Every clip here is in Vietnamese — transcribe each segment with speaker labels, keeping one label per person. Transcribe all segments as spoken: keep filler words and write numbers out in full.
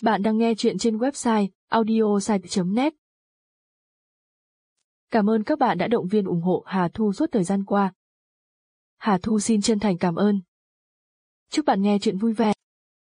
Speaker 1: Bạn đang nghe chuyện trên website audiosite chấm net. Cảm ơn các bạn đã động viên ủng hộ Hà Thu suốt thời gian qua. Hà Thu xin chân thành cảm ơn. Chúc bạn nghe chuyện vui vẻ.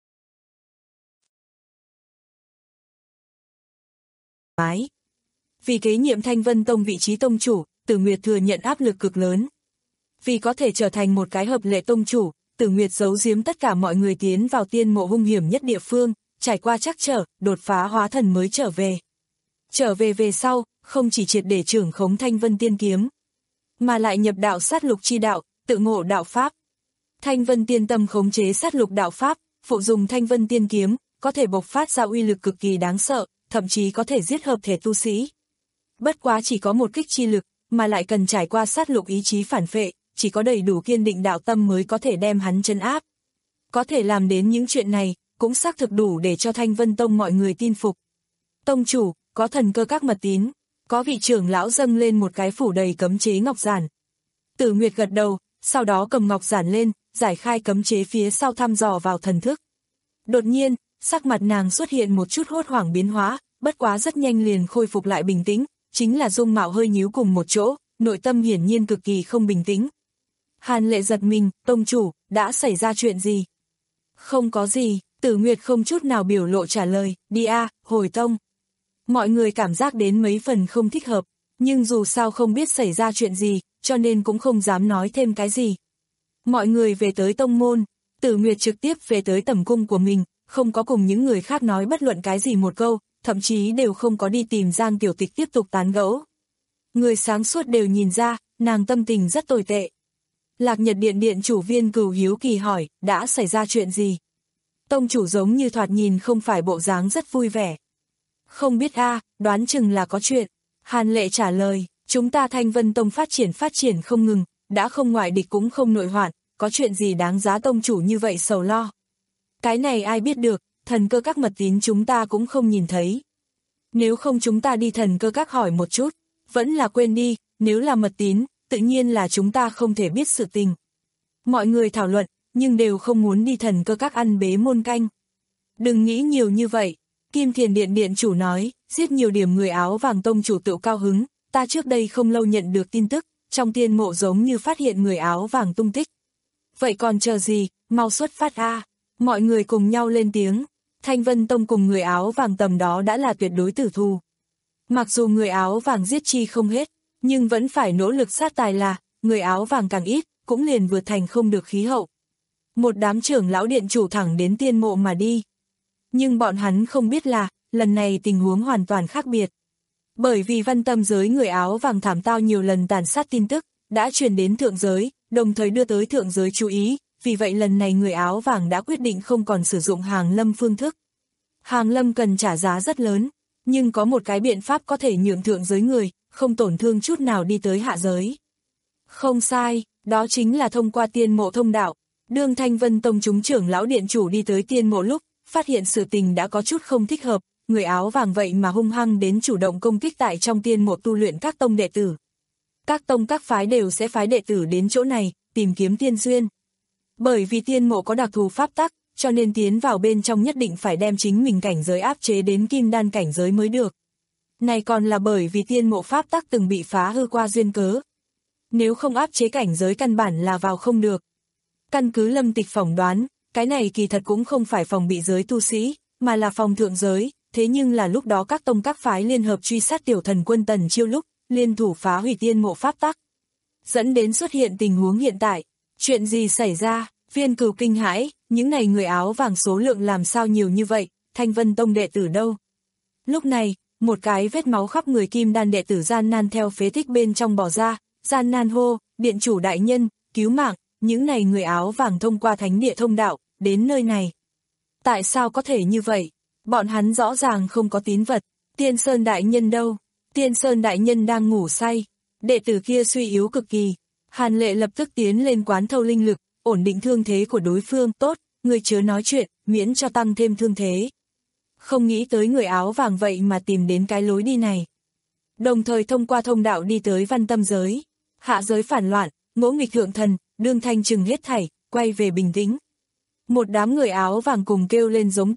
Speaker 2: Mái. Vì kế nhiệm Thanh Vân Tông vị trí tông chủ, Tử Nguyệt thừa nhận áp lực cực lớn. Vì có thể trở thành một cái hợp lệ tông chủ, Tử Nguyệt giấu giếm tất cả mọi người tiến vào tiên mộ hung hiểm nhất địa phương, trải qua trắc trở, đột phá hóa thần mới trở về. Trở về về sau, không chỉ triệt để trưởng khống Thanh Vân Tiên Kiếm, mà lại nhập đạo sát lục chi đạo, tự ngộ đạo pháp. Thanh Vân Tiên Tâm khống chế sát lục đạo pháp, phụ dùng Thanh Vân Tiên Kiếm, có thể bộc phát ra uy lực cực kỳ đáng sợ, thậm chí có thể giết hợp thể tu sĩ. Bất quá chỉ có một kích chi lực, mà lại cần trải qua sát lục ý chí phản phệ, chỉ có đầy đủ kiên định đạo tâm mới có thể đem hắn trấn áp. Có thể làm đến những chuyện này, cũng xác thực đủ để cho Thanh Vân Tông mọi người tin phục. Tông chủ, có thần cơ các mật tín, có vị trưởng lão dâng lên một cái phủ đầy cấm chế ngọc giản. Tử Nguyệt gật đầu, sau đó cầm ngọc giản lên, giải khai cấm chế phía sau thăm dò vào thần thức. Đột nhiên, sắc mặt nàng xuất hiện một chút hốt hoảng biến hóa, bất quá rất nhanh liền khôi phục lại bình tĩnh, chính là dung mạo hơi nhíu cùng một chỗ, nội tâm hiển nhiên cực kỳ không bình tĩnh. Hàn Lệ giật mình, tông chủ, đã xảy ra chuyện gì? Không có gì, Tử Nguyệt không chút nào biểu lộ trả lời, đi a, hồi tông. Mọi người cảm giác đến mấy phần không thích hợp, nhưng dù sao không biết xảy ra chuyện gì, cho nên cũng không dám nói thêm cái gì. Mọi người về tới tông môn, Tử Nguyệt trực tiếp về tới tẩm cung của mình, không có cùng những người khác nói bất luận cái gì một câu, thậm chí đều không có đi tìm Giang Tiểu Tịch tiếp tục tán gẫu. Người sáng suốt đều nhìn ra, nàng tâm tình rất tồi tệ. Lạc Nhật Điện điện chủ Viên Cửu hiếu kỳ hỏi, đã xảy ra chuyện gì? Tông chủ giống như thoạt nhìn không phải bộ dáng rất vui vẻ. Không biết a, đoán chừng là có chuyện. Hàn Lệ trả lời, chúng ta Thanh Vân Tông phát triển phát triển không ngừng, đã không ngoại địch cũng không nội hoạn, có chuyện gì đáng giá tông chủ như vậy sầu lo. Cái này ai biết được, thần cơ các mật tín chúng ta cũng không nhìn thấy. Nếu không chúng ta đi thần cơ các hỏi một chút, vẫn là quên đi, nếu là mật tín, tự nhiên là chúng ta không thể biết sự tình. Mọi người thảo luận, nhưng đều không muốn đi thần cơ các ăn bế môn canh. Đừng nghĩ nhiều như vậy, Kim Thiền Điện điện chủ nói, giết nhiều điểm người áo vàng tông chủ tự cao hứng, ta trước đây không lâu nhận được tin tức, trong tiên mộ giống như phát hiện người áo vàng tung tích. Vậy còn chờ gì, mau xuất phát a. Mọi người cùng nhau lên tiếng, Thanh Vân Tông cùng người áo vàng tầm đó đã là tuyệt đối tử thù. Mặc dù người áo vàng giết chi không hết, nhưng vẫn phải nỗ lực sát tài là, người áo vàng càng ít, cũng liền vượt thành không được khí hậu. Một đám trưởng lão điện chủ thẳng đến tiên mộ mà đi. Nhưng bọn hắn không biết là, lần này tình huống hoàn toàn khác biệt. Bởi vì văn tâm giới người áo vàng thảm tao nhiều lần tàn sát tin tức, đã truyền đến thượng giới, đồng thời đưa tới thượng giới chú ý, vì vậy lần này người áo vàng đã quyết định không còn sử dụng hàng lâm phương thức. Hàng lâm cần trả giá rất lớn, nhưng có một cái biện pháp có thể nhượng thượng giới người, không tổn thương chút nào đi tới hạ giới. Không sai, đó chính là thông qua tiên mộ thông đạo. Đương Thanh Vân Tông chúng trưởng lão điện chủ đi tới tiên mộ lúc, phát hiện sự tình đã có chút không thích hợp, người áo vàng vậy mà hung hăng đến chủ động công kích tại trong tiên mộ tu luyện các tông đệ tử. Các tông các phái đều sẽ phái đệ tử đến chỗ này, tìm kiếm tiên duyên. Bởi vì tiên mộ có đặc thù pháp tắc, cho nên tiến vào bên trong nhất định phải đem chính mình cảnh giới áp chế đến kim đan cảnh giới mới được. Này còn là bởi vì tiên mộ pháp tắc từng bị phá hư qua duyên cớ. Nếu không áp chế cảnh giới căn bản là vào không được. Căn cứ Lâm Tịch phỏng đoán, cái này kỳ thật cũng không phải phòng bị giới tu sĩ, mà là phòng thượng giới, thế nhưng là lúc đó các tông các phái liên hợp truy sát tiểu thần quân Tần Chiêu lúc, liên thủ phá hủy tiên mộ pháp tắc. Dẫn đến xuất hiện tình huống hiện tại. Chuyện gì xảy ra? Viên Cửu kinh hãi, những này người áo vàng số lượng làm sao nhiều như vậy, Thanh Vân Tông đệ tử đâu? Lúc này, một cái vết máu khắp người kim đan đệ tử gian nan theo phế tích bên trong bỏ ra, gian nan hô, điện chủ đại nhân, cứu mạng, những này người áo vàng thông qua thánh địa thông đạo, đến nơi này. Tại sao có thể như vậy? Bọn hắn rõ ràng không có tín vật, Tiên Sơn đại nhân đâu? Tiên Sơn đại nhân đang ngủ say, đệ tử kia suy yếu cực kỳ. Hàn Lệ lập tức tiến lên quán thâu linh lực, ổn định thương thế của đối phương, tốt, người chớ nói chuyện, miễn cho tăng thêm thương thế. Không nghĩ tới người áo vàng vậy mà tìm đến cái lối đi này. Đồng thời thông qua thông đạo đi tới văn tâm giới. Hạ giới phản loạn, ngỗ nghịch thượng thần, đương thanh trừng hết thảy, quay về bình tĩnh. Một đám người áo vàng cùng kêu lên giống to,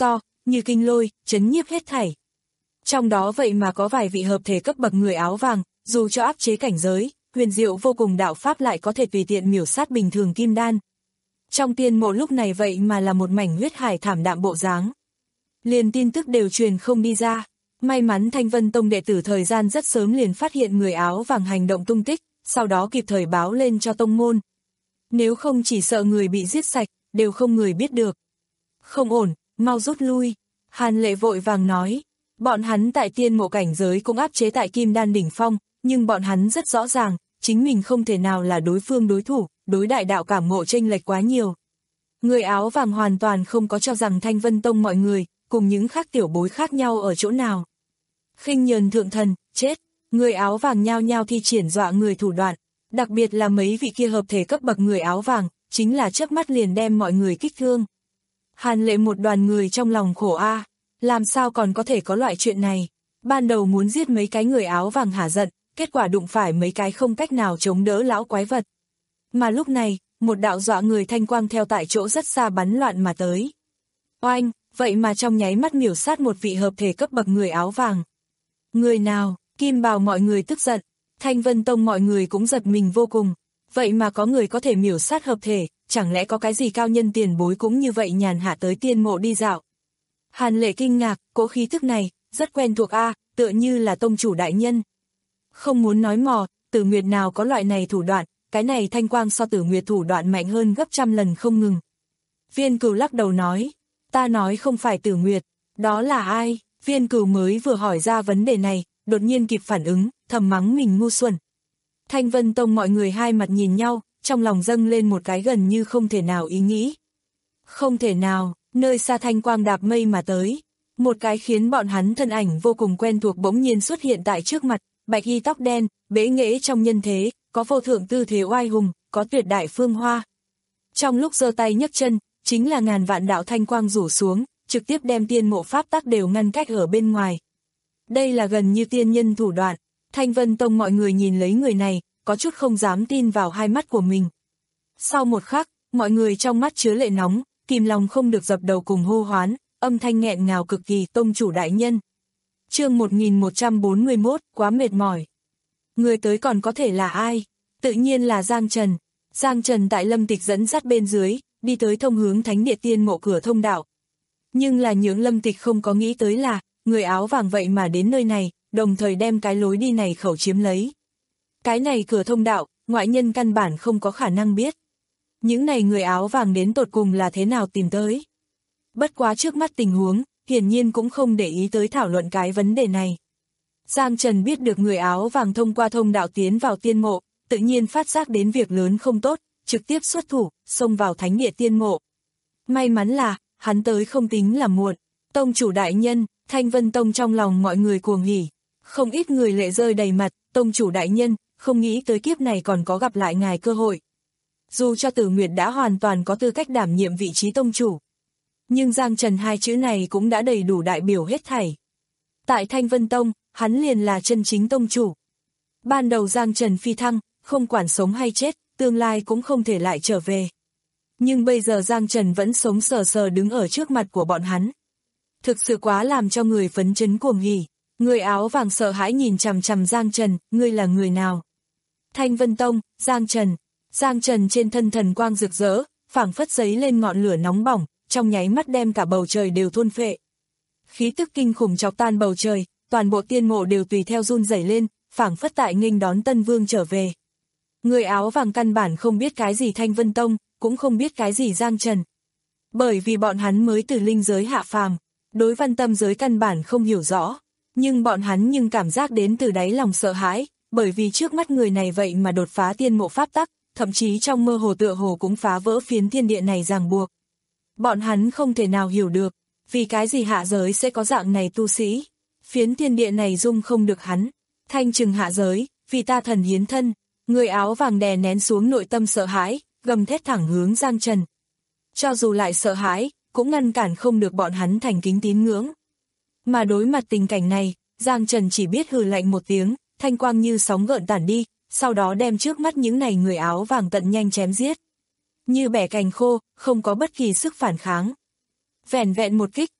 Speaker 2: như kinh lôi, chấn nhiếp hết thảy. Trong đó vậy mà có vài vị hợp thể cấp bậc người áo vàng, dù cho áp chế cảnh giới, huyền diệu vô cùng đạo pháp lại có thể tùy tiện miểu sát bình thường kim đan. Trong tiên mộ lúc này vậy mà là một mảnh huyết hải thảm đạm bộ dáng. Liền tin tức đều truyền không đi ra. May mắn Thanh Vân Tông đệ tử thời gian rất sớm liền phát hiện người áo vàng hành động tung tích, sau đó kịp thời báo lên cho tông môn. Nếu không chỉ sợ người bị giết sạch, đều không người biết được. Không ổn, mau rút lui. Hàn Lệ vội vàng nói, bọn hắn tại tiên mộ cảnh giới cũng áp chế tại kim đan đỉnh phong, nhưng bọn hắn rất rõ ràng, chính mình không thể nào là đối phương đối thủ, đối đại đạo cảm ngộ chênh lệch quá nhiều. Người áo vàng hoàn toàn không có cho rằng Thanh Vân Tông mọi người, cùng những khác tiểu bối khác nhau ở chỗ nào. Khinh nhờn thượng thần, chết, người áo vàng nhao nhao thi triển dọa người thủ đoạn, đặc biệt là mấy vị kia hợp thể cấp bậc người áo vàng, chính là chớp mắt liền đem mọi người kích thương. Hàn Lệ một đoàn người trong lòng khổ a, làm sao còn có thể có loại chuyện này, ban đầu muốn giết mấy cái người áo vàng hả giận, kết quả đụng phải mấy cái không cách nào chống đỡ lão quái vật. Mà lúc này, một đạo dọa người thanh quang theo tại chỗ rất xa bắn loạn mà tới. Oanh, vậy mà trong nháy mắt miểu sát một vị hợp thể cấp bậc người áo vàng. Người nào, Kim Bào mọi người tức giận, Thanh Vân Tông mọi người cũng giật mình vô cùng. Vậy mà có người có thể miểu sát hợp thể, chẳng lẽ có cái gì cao nhân tiền bối cũng như vậy nhàn hạ tới tiên mộ đi dạo. Hàn Lệ kinh ngạc, cỗ khí thức này, rất quen thuộc a, tựa như là tông chủ đại nhân. Không muốn nói mò, Tử Nguyệt nào có loại này thủ đoạn, cái này thanh quang so Tử Nguyệt thủ đoạn mạnh hơn gấp trăm lần không ngừng. Viên Cửu lắc đầu nói, ta nói không phải Tử Nguyệt, đó là ai? Viên Cửu mới vừa hỏi ra vấn đề này, đột nhiên kịp phản ứng, thầm mắng mình ngu xuẩn. Thanh Vân Tông mọi người hai mặt nhìn nhau, trong lòng dâng lên một cái gần như không thể nào ý nghĩ. Không thể nào, nơi xa thanh quang đạp mây mà tới. Một cái khiến bọn hắn thân ảnh vô cùng quen thuộc bỗng nhiên xuất hiện tại trước mặt, bạch y tóc đen, bế nghễ trong nhân thế, có vô thượng tư thế oai hùng, có tuyệt đại phương hoa. Trong lúc giơ tay nhấc chân, chính là ngàn vạn đạo thanh quang rủ xuống, trực tiếp đem tiên mộ pháp tắc đều ngăn cách ở bên ngoài. Đây là gần như tiên nhân thủ đoạn. Thanh Vân Tông mọi người nhìn lấy người này, có chút không dám tin vào hai mắt của mình. Sau một khắc, mọi người trong mắt chứa lệ nóng, kìm lòng không được dập đầu cùng hô hoán, âm thanh nghẹn ngào cực kỳ. Tông chủ đại nhân. Chương một nghìn một trăm bốn mươi mốt, quá mệt mỏi. Người tới còn có thể là ai? Tự nhiên là Giang Trần. Giang Trần tại Lâm Tịch dẫn dắt bên dưới, đi tới thông hướng thánh địa tiên mộ cửa thông đạo. Nhưng là những Lâm Tịch không có nghĩ tới là, người áo vàng vậy mà đến nơi này, đồng thời đem cái lối đi này khẩu chiếm lấy. Cái này cửa thông đạo, ngoại nhân căn bản không có khả năng biết. Những này người áo vàng đến tột cùng là thế nào tìm tới. Bất quá trước mắt tình huống, hiển nhiên cũng không để ý tới thảo luận cái vấn đề này. Giang Trần biết được người áo vàng thông qua thông đạo tiến vào tiên mộ, tự nhiên phát giác đến việc lớn không tốt, trực tiếp xuất thủ, xông vào thánh địa tiên mộ. May mắn là, hắn tới không tính là muộn. Tông chủ đại nhân, Thanh Vân Tông trong lòng mọi người cuồng hỉ. Không ít người lệ rơi đầy mặt, tông chủ đại nhân, không nghĩ tới kiếp này còn có gặp lại ngài cơ hội. Dù cho Tử Nguyệt đã hoàn toàn có tư cách đảm nhiệm vị trí tông chủ. Nhưng Giang Trần hai chữ này cũng đã đầy đủ đại biểu hết thảy. Tại Thanh Vân Tông, hắn liền là chân chính tông chủ. Ban đầu Giang Trần phi thăng, không quản sống hay chết, tương lai cũng không thể lại trở về. Nhưng bây giờ Giang Trần vẫn sống sờ sờ đứng ở trước mặt của bọn hắn. Thực sự quá làm cho người phấn chấn cuồng hỉ. Người áo vàng sợ hãi nhìn chằm chằm Giang Trần, ngươi là người nào? Thanh Vân Tông, Giang Trần. Giang Trần trên thân thần quang rực rỡ, phảng phất giấy lên ngọn lửa nóng bỏng, trong nháy mắt đem cả bầu trời đều thôn phệ. Khí tức kinh khủng chọc tan bầu trời, toàn bộ tiên mộ đều tùy theo run rẩy lên, phảng phất tại nghênh đón Tân Vương trở về. Người áo vàng căn bản không biết cái gì Thanh Vân Tông, cũng không biết cái gì Giang Trần. Bởi vì bọn hắn mới từ linh giới hạ phàm, đối văn tâm giới căn bản không hiểu rõ, nhưng bọn hắn nhưng cảm giác đến từ đáy lòng sợ hãi, bởi vì trước mắt người này vậy mà đột phá tiên mộ pháp tắc, thậm chí trong mơ hồ tựa hồ cũng phá vỡ phiến thiên địa này ràng buộc. Bọn hắn không thể nào hiểu được, vì cái gì hạ giới sẽ có dạng này tu sĩ, phiến thiên địa này dung không được hắn, thanh trừng hạ giới, vì ta thần hiến thân. Người áo vàng đè nén xuống nội tâm sợ hãi, gầm thét thẳng hướng Giang Trần. Cho dù lại sợ hãi, cũng ngăn cản không được bọn hắn thành kính tín ngưỡng. Mà đối mặt tình cảnh này, Giang Trần chỉ biết hừ lạnh một tiếng, thanh quang như sóng gợn tản đi, sau đó đem trước mắt những này người áo vàng tận nhanh chém giết. Như bẻ cành khô, không có bất kỳ sức phản kháng. Vẻn vẹn một kích,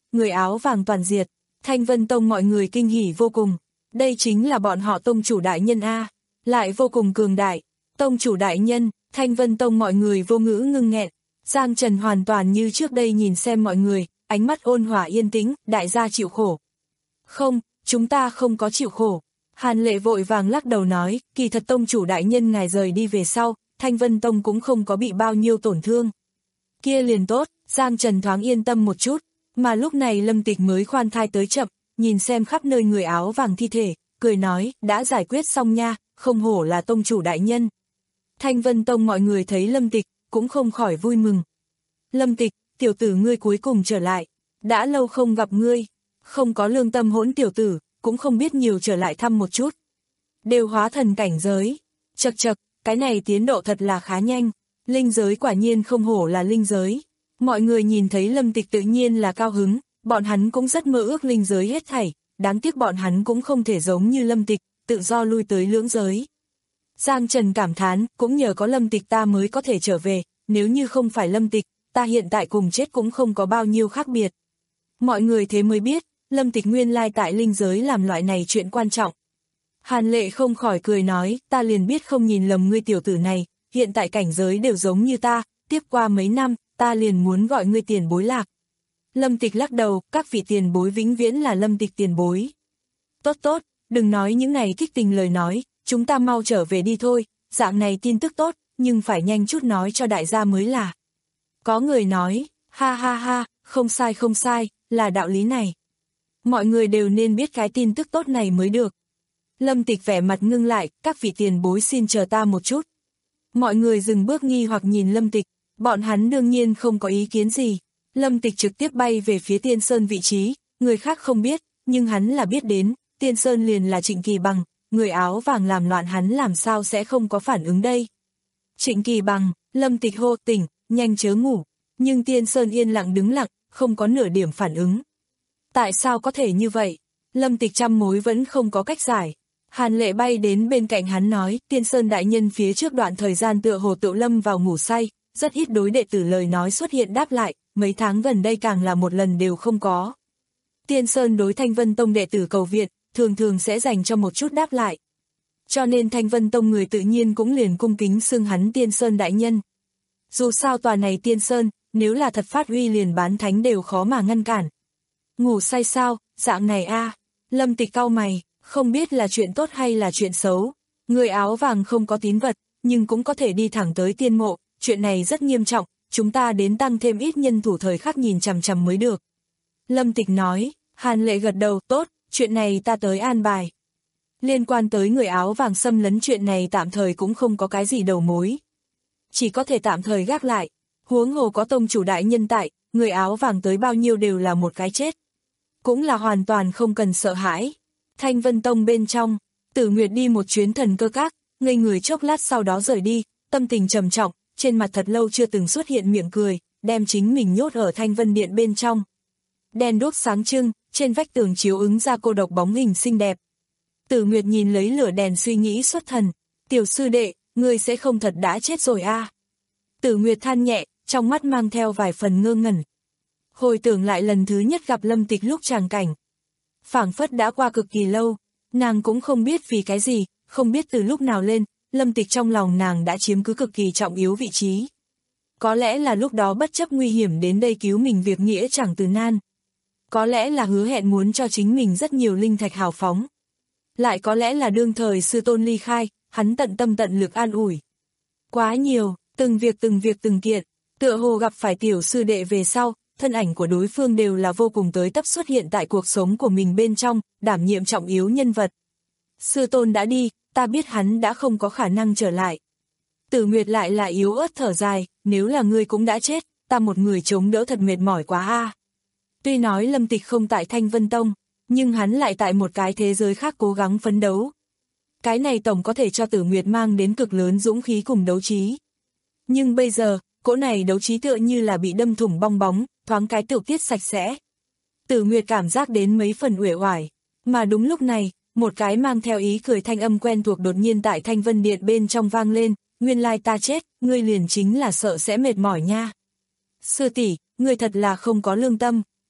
Speaker 2: người áo vàng toàn diệt. Thanh Vân Tông mọi người kinh hỉ vô cùng. Đây chính là bọn họ tông chủ đại nhân A, lại vô cùng cường đại. Tông chủ đại nhân, Thanh Vân Tông mọi người vô ngữ ngưng nghẹn. Giang Trần hoàn toàn như trước đây nhìn xem mọi người, ánh mắt ôn hòa yên tĩnh, đại gia chịu khổ. Không, chúng ta không có chịu khổ. Hàn Lệ vội vàng lắc đầu nói, kỳ thật tông chủ đại nhân ngài rời đi về sau, Thanh Vân Tông cũng không có bị bao nhiêu tổn thương. Kia liền tốt, Giang Trần thoáng yên tâm một chút, mà lúc này Lâm Tịch mới khoan thai tới chậm, nhìn xem khắp nơi người áo vàng thi thể, cười nói, đã giải quyết xong nha, không hổ là tông chủ đại nhân. Thanh Vân Tông mọi người thấy Lâm Tịch, cũng không khỏi vui mừng. Lâm Tịch, tiểu tử ngươi cuối cùng trở lại, đã lâu không gặp ngươi, không có lương tâm hỗn tiểu tử, cũng không biết nhiều trở lại thăm một chút. Đều hóa thần cảnh giới, chật chật, cái này tiến độ thật là khá nhanh, linh giới quả nhiên không hổ là linh giới. Mọi người nhìn thấy Lâm Tịch tự nhiên là cao hứng, bọn hắn cũng rất mơ ước linh giới hết thảy, đáng tiếc bọn hắn cũng không thể giống như Lâm Tịch, tự do lui tới lưỡng giới. Giang Trần cảm thán, cũng nhờ có Lâm Tịch ta mới có thể trở về, nếu như không phải Lâm Tịch, ta hiện tại cùng chết cũng không có bao nhiêu khác biệt. Mọi người thế mới biết, Lâm Tịch nguyên lai tại linh giới làm loại này chuyện quan trọng. Hàn Lệ không khỏi cười nói, ta liền biết không nhìn lầm ngươi tiểu tử này, hiện tại cảnh giới đều giống như ta, tiếp qua mấy năm, ta liền muốn gọi ngươi tiền bối lạc. Lâm Tịch lắc đầu, các vị tiền bối vĩnh viễn là Lâm Tịch tiền bối. Tốt tốt, đừng nói những này kích tình lời nói, chúng ta mau trở về đi thôi, dạng này tin tức tốt, nhưng phải nhanh chút nói cho đại gia mới là. Có người nói, ha ha ha, không sai không sai, là đạo lý này. Mọi người đều nên biết cái tin tức tốt này mới được. Lâm Tịch vẻ mặt ngưng lại, các vị tiền bối xin chờ ta một chút. Mọi người dừng bước nghi hoặc nhìn Lâm Tịch, bọn hắn đương nhiên không có ý kiến gì. Lâm Tịch trực tiếp bay về phía Tiên Sơn vị trí, người khác không biết, nhưng hắn là biết đến, Tiên Sơn liền là Trịnh Kỳ Bằng, người áo vàng làm loạn hắn làm sao sẽ không có phản ứng đây. Trịnh Kỳ Bằng, Lâm Tịch hô tỉnh, nhanh chớ ngủ, nhưng Tiên Sơn yên lặng đứng lặng, không có nửa điểm phản ứng. Tại sao có thể như vậy? Lâm Tịch trăm mối vẫn không có cách giải. Hàn Lệ bay đến bên cạnh hắn nói, Tiên Sơn đại nhân phía trước đoạn thời gian tựa hồ tự lâm vào ngủ say, rất ít đối đệ tử lời nói xuất hiện đáp lại, mấy tháng gần đây càng là một lần đều không có. Tiên Sơn đối Thanh Vân Tông đệ tử cầu viện, thường thường sẽ dành cho một chút đáp lại. Cho nên Thanh Vân Tông người tự nhiên cũng liền cung kính xưng hắn Tiên Sơn đại nhân. Dù sao tòa này Tiên Sơn, nếu là thật phát uy liền bán thánh đều khó mà ngăn cản. Ngủ say sao, dạng này a Lâm Tịch cau mày, không biết là chuyện tốt hay là chuyện xấu. Người áo vàng không có tín vật, nhưng cũng có thể đi thẳng tới tiên mộ, chuyện này rất nghiêm trọng, chúng ta đến tăng thêm ít nhân thủ thời khắc nhìn chằm chằm mới được. Lâm Tịch nói, Hàn Lệ gật đầu, tốt, chuyện này ta tới an bài. Liên quan tới người áo vàng xâm lấn chuyện này tạm thời cũng không có cái gì đầu mối. Chỉ có thể tạm thời gác lại, huống hồ có tông chủ đại nhân tại, người áo vàng tới bao nhiêu đều là một cái chết. Cũng là hoàn toàn không cần sợ hãi. Thanh Vân Tông bên trong, Tử Nguyệt đi một chuyến thần cơ các, ngây người chốc lát sau đó rời đi, tâm tình trầm trọng, trên mặt thật lâu chưa từng xuất hiện miệng cười, đem chính mình nhốt ở Thanh Vân Điện bên trong. Đèn đuốc sáng trưng, trên vách tường chiếu ứng ra cô độc bóng hình xinh đẹp. Tử Nguyệt nhìn lấy lửa đèn suy nghĩ xuất thần, tiểu sư đệ, ngươi sẽ không thật đã chết rồi a? À? Tử Nguyệt than nhẹ, trong mắt mang theo vài phần ngơ ngẩn. Hồi tưởng lại lần thứ nhất gặp Lâm Tịch lúc tràng cảnh. Phảng phất đã qua cực kỳ lâu, nàng cũng không biết vì cái gì, không biết từ lúc nào lên, Lâm Tịch trong lòng nàng đã chiếm cứ cực kỳ trọng yếu vị trí. Có lẽ là lúc đó bất chấp nguy hiểm đến đây cứu mình việc nghĩa chẳng từ nan. Có lẽ là hứa hẹn muốn cho chính mình rất nhiều linh thạch hào phóng. Lại có lẽ là đương thời sư tôn ly khai, hắn tận tâm tận lực an ủi. Quá nhiều, từng việc từng việc từng kiện, tựa hồ gặp phải tiểu sư đệ về sau, thân ảnh của đối phương đều là vô cùng tới tấp xuất hiện tại cuộc sống của mình bên trong, đảm nhiệm trọng yếu nhân vật. Sư tôn đã đi, ta biết hắn đã không có khả năng trở lại. Tử Nguyệt lại là yếu ớt thở dài, nếu là ngươi cũng đã chết, ta một người chống đỡ thật mệt mỏi quá a. À. Tuy nói Lâm Tịch không tại Thanh Vân Tông, nhưng hắn lại tại một cái thế giới khác cố gắng phấn đấu. Cái này tổng có thể cho Tử Nguyệt mang đến cực lớn dũng khí cùng đấu trí. Nhưng bây giờ, cỗ này đấu trí tựa như là bị đâm thủng bong bóng, thoáng cái tiểu tiết sạch sẽ. Tử Nguyệt cảm giác đến mấy phần uể oải, mà đúng lúc này, một cái mang theo ý cười thanh âm quen thuộc đột nhiên tại Thanh Vân Điện bên trong vang lên, nguyên lai ta chết, ngươi liền chính là sợ sẽ mệt mỏi nha. Sư tỷ, ngươi thật là không có lương tâm.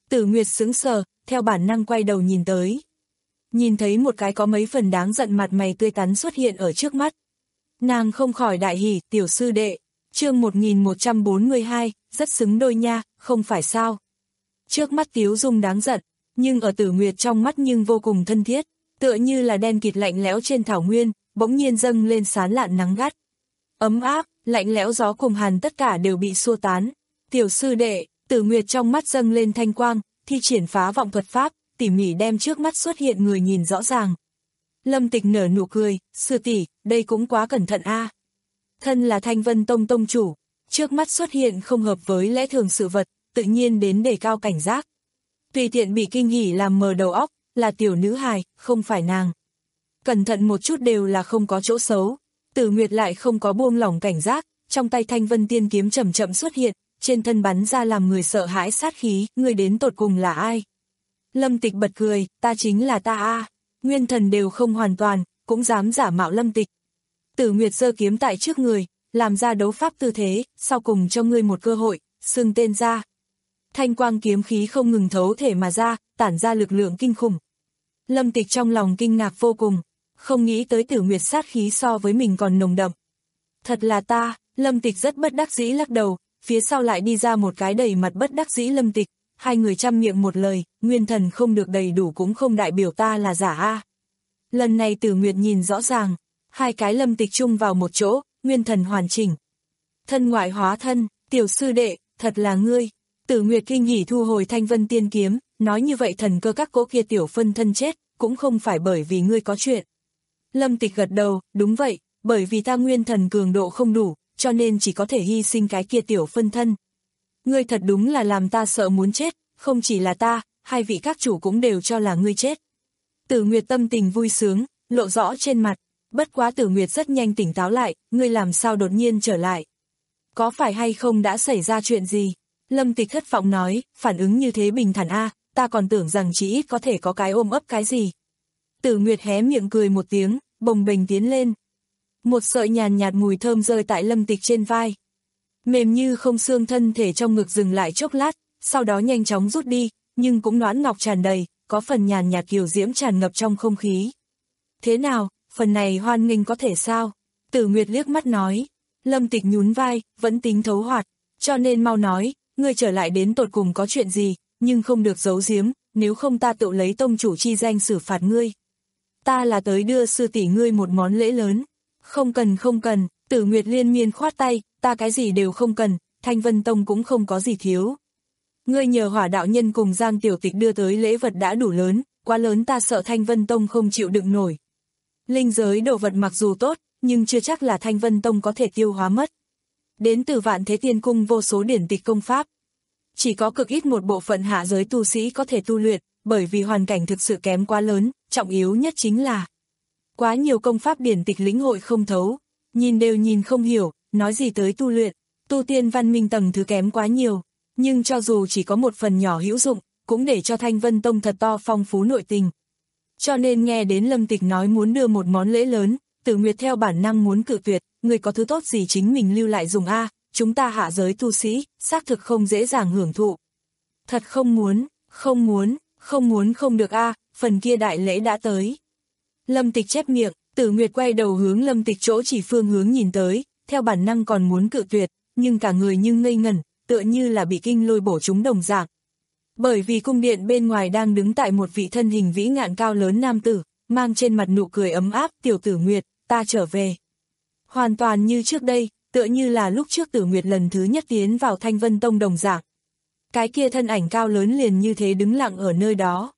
Speaker 2: Tử Nguyệt sững sờ, theo bản năng quay đầu nhìn tới. Nhìn thấy một cái có mấy phần đáng giận mặt mày tươi tắn xuất hiện ở trước mắt. Nàng không khỏi đại hỉ, tiểu sư đệ. Chương một nghìn một trăm bốn mươi hai, rất xứng đôi nha, không phải sao. Trước mắt tiếu dung đáng giận, nhưng ở Tử Nguyệt trong mắt nhưng vô cùng thân thiết, tựa như là đen kịt lạnh lẽo trên thảo nguyên, bỗng nhiên dâng lên sán lạn nắng gắt. Ấm áp, lạnh lẽo gió cùng hàn tất cả đều bị xua tán. Tiểu sư đệ, Tử Nguyệt trong mắt dâng lên thanh quang, thi triển phá vọng thuật pháp, tỉ mỉ đem trước mắt xuất hiện người nhìn rõ ràng. Lâm Tịch nở nụ cười, sư tỷ, đây cũng quá cẩn thận a. Thân là Thanh Vân Tông tông chủ, trước mắt xuất hiện không hợp với lẽ thường sự vật, tự nhiên đến đề cao cảnh giác. Tùy tiện bị kinh hỉ làm mờ đầu óc, là tiểu nữ hài, không phải nàng. Cẩn thận một chút đều là không có chỗ xấu. Tử Nguyệt lại không có buông lỏng cảnh giác, trong tay Thanh Vân Tiên kiếm chậm chậm xuất hiện, trên thân bắn ra làm người sợ hãi sát khí, người đến tột cùng là ai? Lâm Tịch bật cười, ta chính là ta a. Nguyên thần đều không hoàn toàn, cũng dám giả mạo Lâm Tịch. Tử Nguyệt giơ kiếm tại trước người, làm ra đấu pháp tư thế, sau cùng cho ngươi một cơ hội, xưng tên ra. Thanh quang kiếm khí không ngừng thấu thể mà ra, tản ra lực lượng kinh khủng. Lâm Tịch trong lòng kinh ngạc vô cùng, không nghĩ tới Tử Nguyệt sát khí so với mình còn nồng đậm. Thật là ta, Lâm Tịch rất bất đắc dĩ lắc đầu, phía sau lại đi ra một cái đầy mặt bất đắc dĩ Lâm Tịch, hai người chăm miệng một lời, nguyên thần không được đầy đủ cũng không đại biểu ta là giả a. Lần này Tử Nguyệt nhìn rõ ràng, hai cái Lâm Tịch chung vào một chỗ, nguyên thần hoàn chỉnh. Thân ngoại hóa thân, tiểu sư đệ, thật là ngươi. Tử Nguyệt kinh hỉ thu hồi Thanh Vân Tiên kiếm, nói như vậy thần cơ các cỗ kia tiểu phân thân chết, cũng không phải bởi vì ngươi có chuyện. Lâm Tịch gật đầu, đúng vậy, bởi vì ta nguyên thần cường độ không đủ, cho nên chỉ có thể hy sinh cái kia tiểu phân thân. Ngươi thật đúng là làm ta sợ muốn chết, không chỉ là ta, hai vị các chủ cũng đều cho là ngươi chết. Tử Nguyệt tâm tình vui sướng, lộ rõ trên mặt, bất quá Tử Nguyệt rất nhanh tỉnh táo lại, ngươi làm sao đột nhiên trở lại? Có phải hay không đã xảy ra chuyện gì? Lâm Tịch thất vọng nói, phản ứng như thế bình thản a, ta còn tưởng rằng chỉ ít có thể có cái ôm ấp cái gì. Tử Nguyệt hé miệng cười một tiếng, bồng bềnh tiến lên. Một sợi nhàn nhạt mùi thơm rơi tại Lâm Tịch trên vai. Mềm như không xương thân thể trong ngực dừng lại chốc lát, sau đó nhanh chóng rút đi, nhưng cũng noãn ngọc tràn đầy, có phần nhàn nhạt kiều diễm tràn ngập trong không khí. Thế nào, phần này hoan nghênh có thể sao? Tử Nguyệt liếc mắt nói. Lâm Tịch nhún vai, vẫn tính thấu hoạt, cho nên mau nói, ngươi trở lại đến tột cùng có chuyện gì, nhưng không được giấu giếm, nếu không ta tự lấy tông chủ chi danh xử phạt ngươi. Ta là tới đưa sư tỷ ngươi một món lễ lớn. Không cần không cần, Tử Nguyệt liên miên khoát tay, ta cái gì đều không cần, Thanh Vân Tông cũng không có gì thiếu. Ngươi nhờ Hỏa đạo nhân cùng Giang tiểu tịch đưa tới lễ vật đã đủ lớn, quá lớn ta sợ Thanh Vân Tông không chịu đựng nổi. Linh giới đồ vật mặc dù tốt, nhưng chưa chắc là Thanh Vân Tông có thể tiêu hóa mất. Đến từ Vạn Thế Tiên Cung vô số điển tịch công pháp. Chỉ có cực ít một bộ phận hạ giới tu sĩ có thể tu luyện, bởi vì hoàn cảnh thực sự kém quá lớn, trọng yếu nhất chính là quá nhiều công pháp điển tịch lĩnh hội không thấu, nhìn đều nhìn không hiểu, nói gì tới tu luyện, tu tiên văn minh tầng thứ kém quá nhiều, nhưng cho dù chỉ có một phần nhỏ hữu dụng, cũng để cho Thanh Vân Tông thật to phong phú nội tình. Cho nên nghe đến Lâm Tịch nói muốn đưa một món lễ lớn, Tử Nguyệt theo bản năng muốn cự tuyệt, người có thứ tốt gì chính mình lưu lại dùng a, chúng ta hạ giới tu sĩ, xác thực không dễ dàng hưởng thụ. Thật không muốn, không muốn, không muốn không được a, phần kia đại lễ đã tới. Lâm Tịch chép miệng, Tử Nguyệt quay đầu hướng Lâm Tịch chỗ chỉ phương hướng nhìn tới, theo bản năng còn muốn cự tuyệt, nhưng cả người nhưng ngây ngẩn, tựa như là bị kinh lôi bổ trúng đồng dạng. Bởi vì cung điện bên ngoài đang đứng tại một vị thân hình vĩ ngạn cao lớn nam tử, mang trên mặt nụ cười ấm áp, tiểu Tử Nguyệt, ta trở về. Hoàn toàn như trước đây, tựa như là lúc trước Tử Nguyệt lần thứ nhất tiến vào Thanh Vân Tông đồng dạng. Cái kia thân ảnh cao lớn liền như thế đứng lặng ở nơi đó.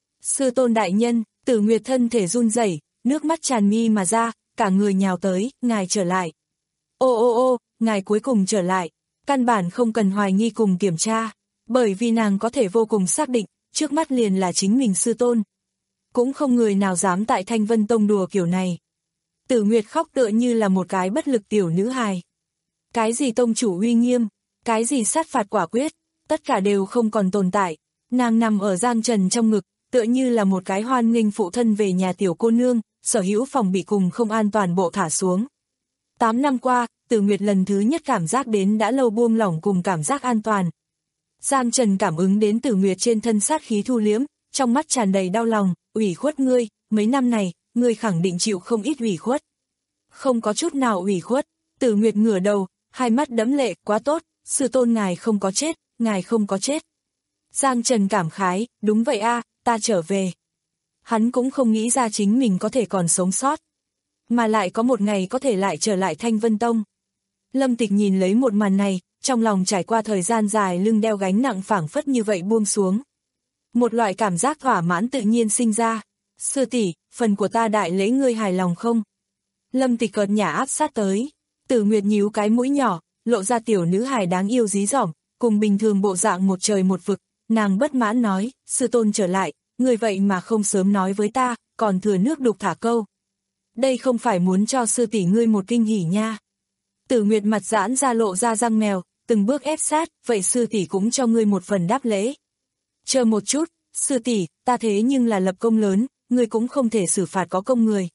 Speaker 2: Sư tôn đại nhân, Tử Nguyệt thân thể run rẩy, nước mắt tràn mi mà ra, cả người nhào tới, ngài trở lại. Ô ô ô, ngài cuối cùng trở lại, căn bản không cần hoài nghi cùng kiểm tra, bởi vì nàng có thể vô cùng xác định, trước mắt liền là chính mình sư tôn. Cũng không người nào dám tại Thanh Vân Tông đùa kiểu này. Tử Nguyệt khóc tựa như là một cái bất lực tiểu nữ hài. Cái gì tông chủ uy nghiêm, cái gì sát phạt quả quyết, tất cả đều không còn tồn tại. Nàng nằm ở Giang Trần trong ngực, tựa như là một cái hoan nghênh phụ thân về nhà tiểu cô nương, sở hữu phòng bị cùng không an toàn bộ thả xuống. Tám năm qua, Tử Nguyệt lần thứ nhất cảm giác đến đã lâu buông lỏng cùng cảm giác an toàn. Giang Trần cảm ứng đến Tử Nguyệt trên thân sát khí thu liếm, trong mắt tràn đầy đau lòng, ủy khuất ngươi, mấy năm này, ngươi khẳng định chịu không ít ủy khuất. Không có chút nào ủy khuất, Tử Nguyệt ngửa đầu, hai mắt đẫm lệ, quá tốt, sư tôn ngài không có chết, ngài không có chết. Giang Trần cảm khái, đúng vậy a, ta trở về. Hắn cũng không nghĩ ra chính mình có thể còn sống sót, mà lại có một ngày có thể lại trở lại Thanh Vân Tông. Lâm Tịch nhìn lấy một màn này, trong lòng trải qua thời gian dài lưng đeo gánh nặng phảng phất như vậy buông xuống. Một loại cảm giác thỏa mãn tự nhiên sinh ra. Sư tỷ, phần của ta đại lễ ngươi hài lòng không? Lâm Tịch cợt nhả áp sát tới. Tử Nguyệt nhíu cái mũi nhỏ, lộ ra tiểu nữ hài đáng yêu dí dỏm, cùng bình thường bộ dạng một trời một vực. Nàng bất mãn nói, sư tôn trở lại, người vậy mà không sớm nói với ta, còn thừa nước đục thả câu. Đây không phải muốn cho sư tỷ ngươi một kinh hỉ nha. Tử Nguyệt mặt giãn ra lộ ra răng mèo, từng bước ép sát, vậy sư tỷ cũng cho ngươi một phần đáp lễ. Chờ một chút, sư tỷ, ta thế nhưng là lập công lớn, ngươi cũng không thể xử phạt có công người.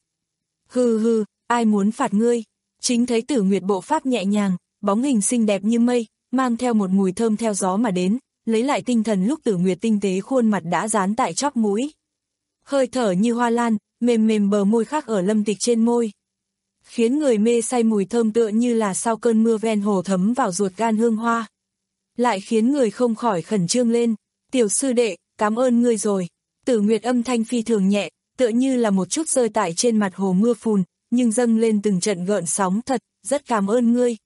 Speaker 2: Hừ hừ, ai muốn phạt ngươi? Chính thấy Tử Nguyệt bộ pháp nhẹ nhàng, bóng hình xinh đẹp như mây, mang theo một mùi thơm theo gió mà đến, lấy lại tinh thần lúc Tử Nguyệt tinh tế khuôn mặt đã dán tại chóp mũi. Hơi thở như hoa lan, mềm mềm bờ môi khác ở Lâm Tịch trên môi. Khiến người mê say mùi thơm tựa như là sau cơn mưa ven hồ thấm vào ruột gan hương hoa. Lại khiến người không khỏi khẩn trương lên, tiểu sư đệ, cảm ơn ngươi rồi. Tử Nguyệt âm thanh phi thường nhẹ, tựa như là một chút rơi tại trên mặt hồ mưa phùn, nhưng dâng lên từng trận gợn sóng thật, rất cảm ơn ngươi.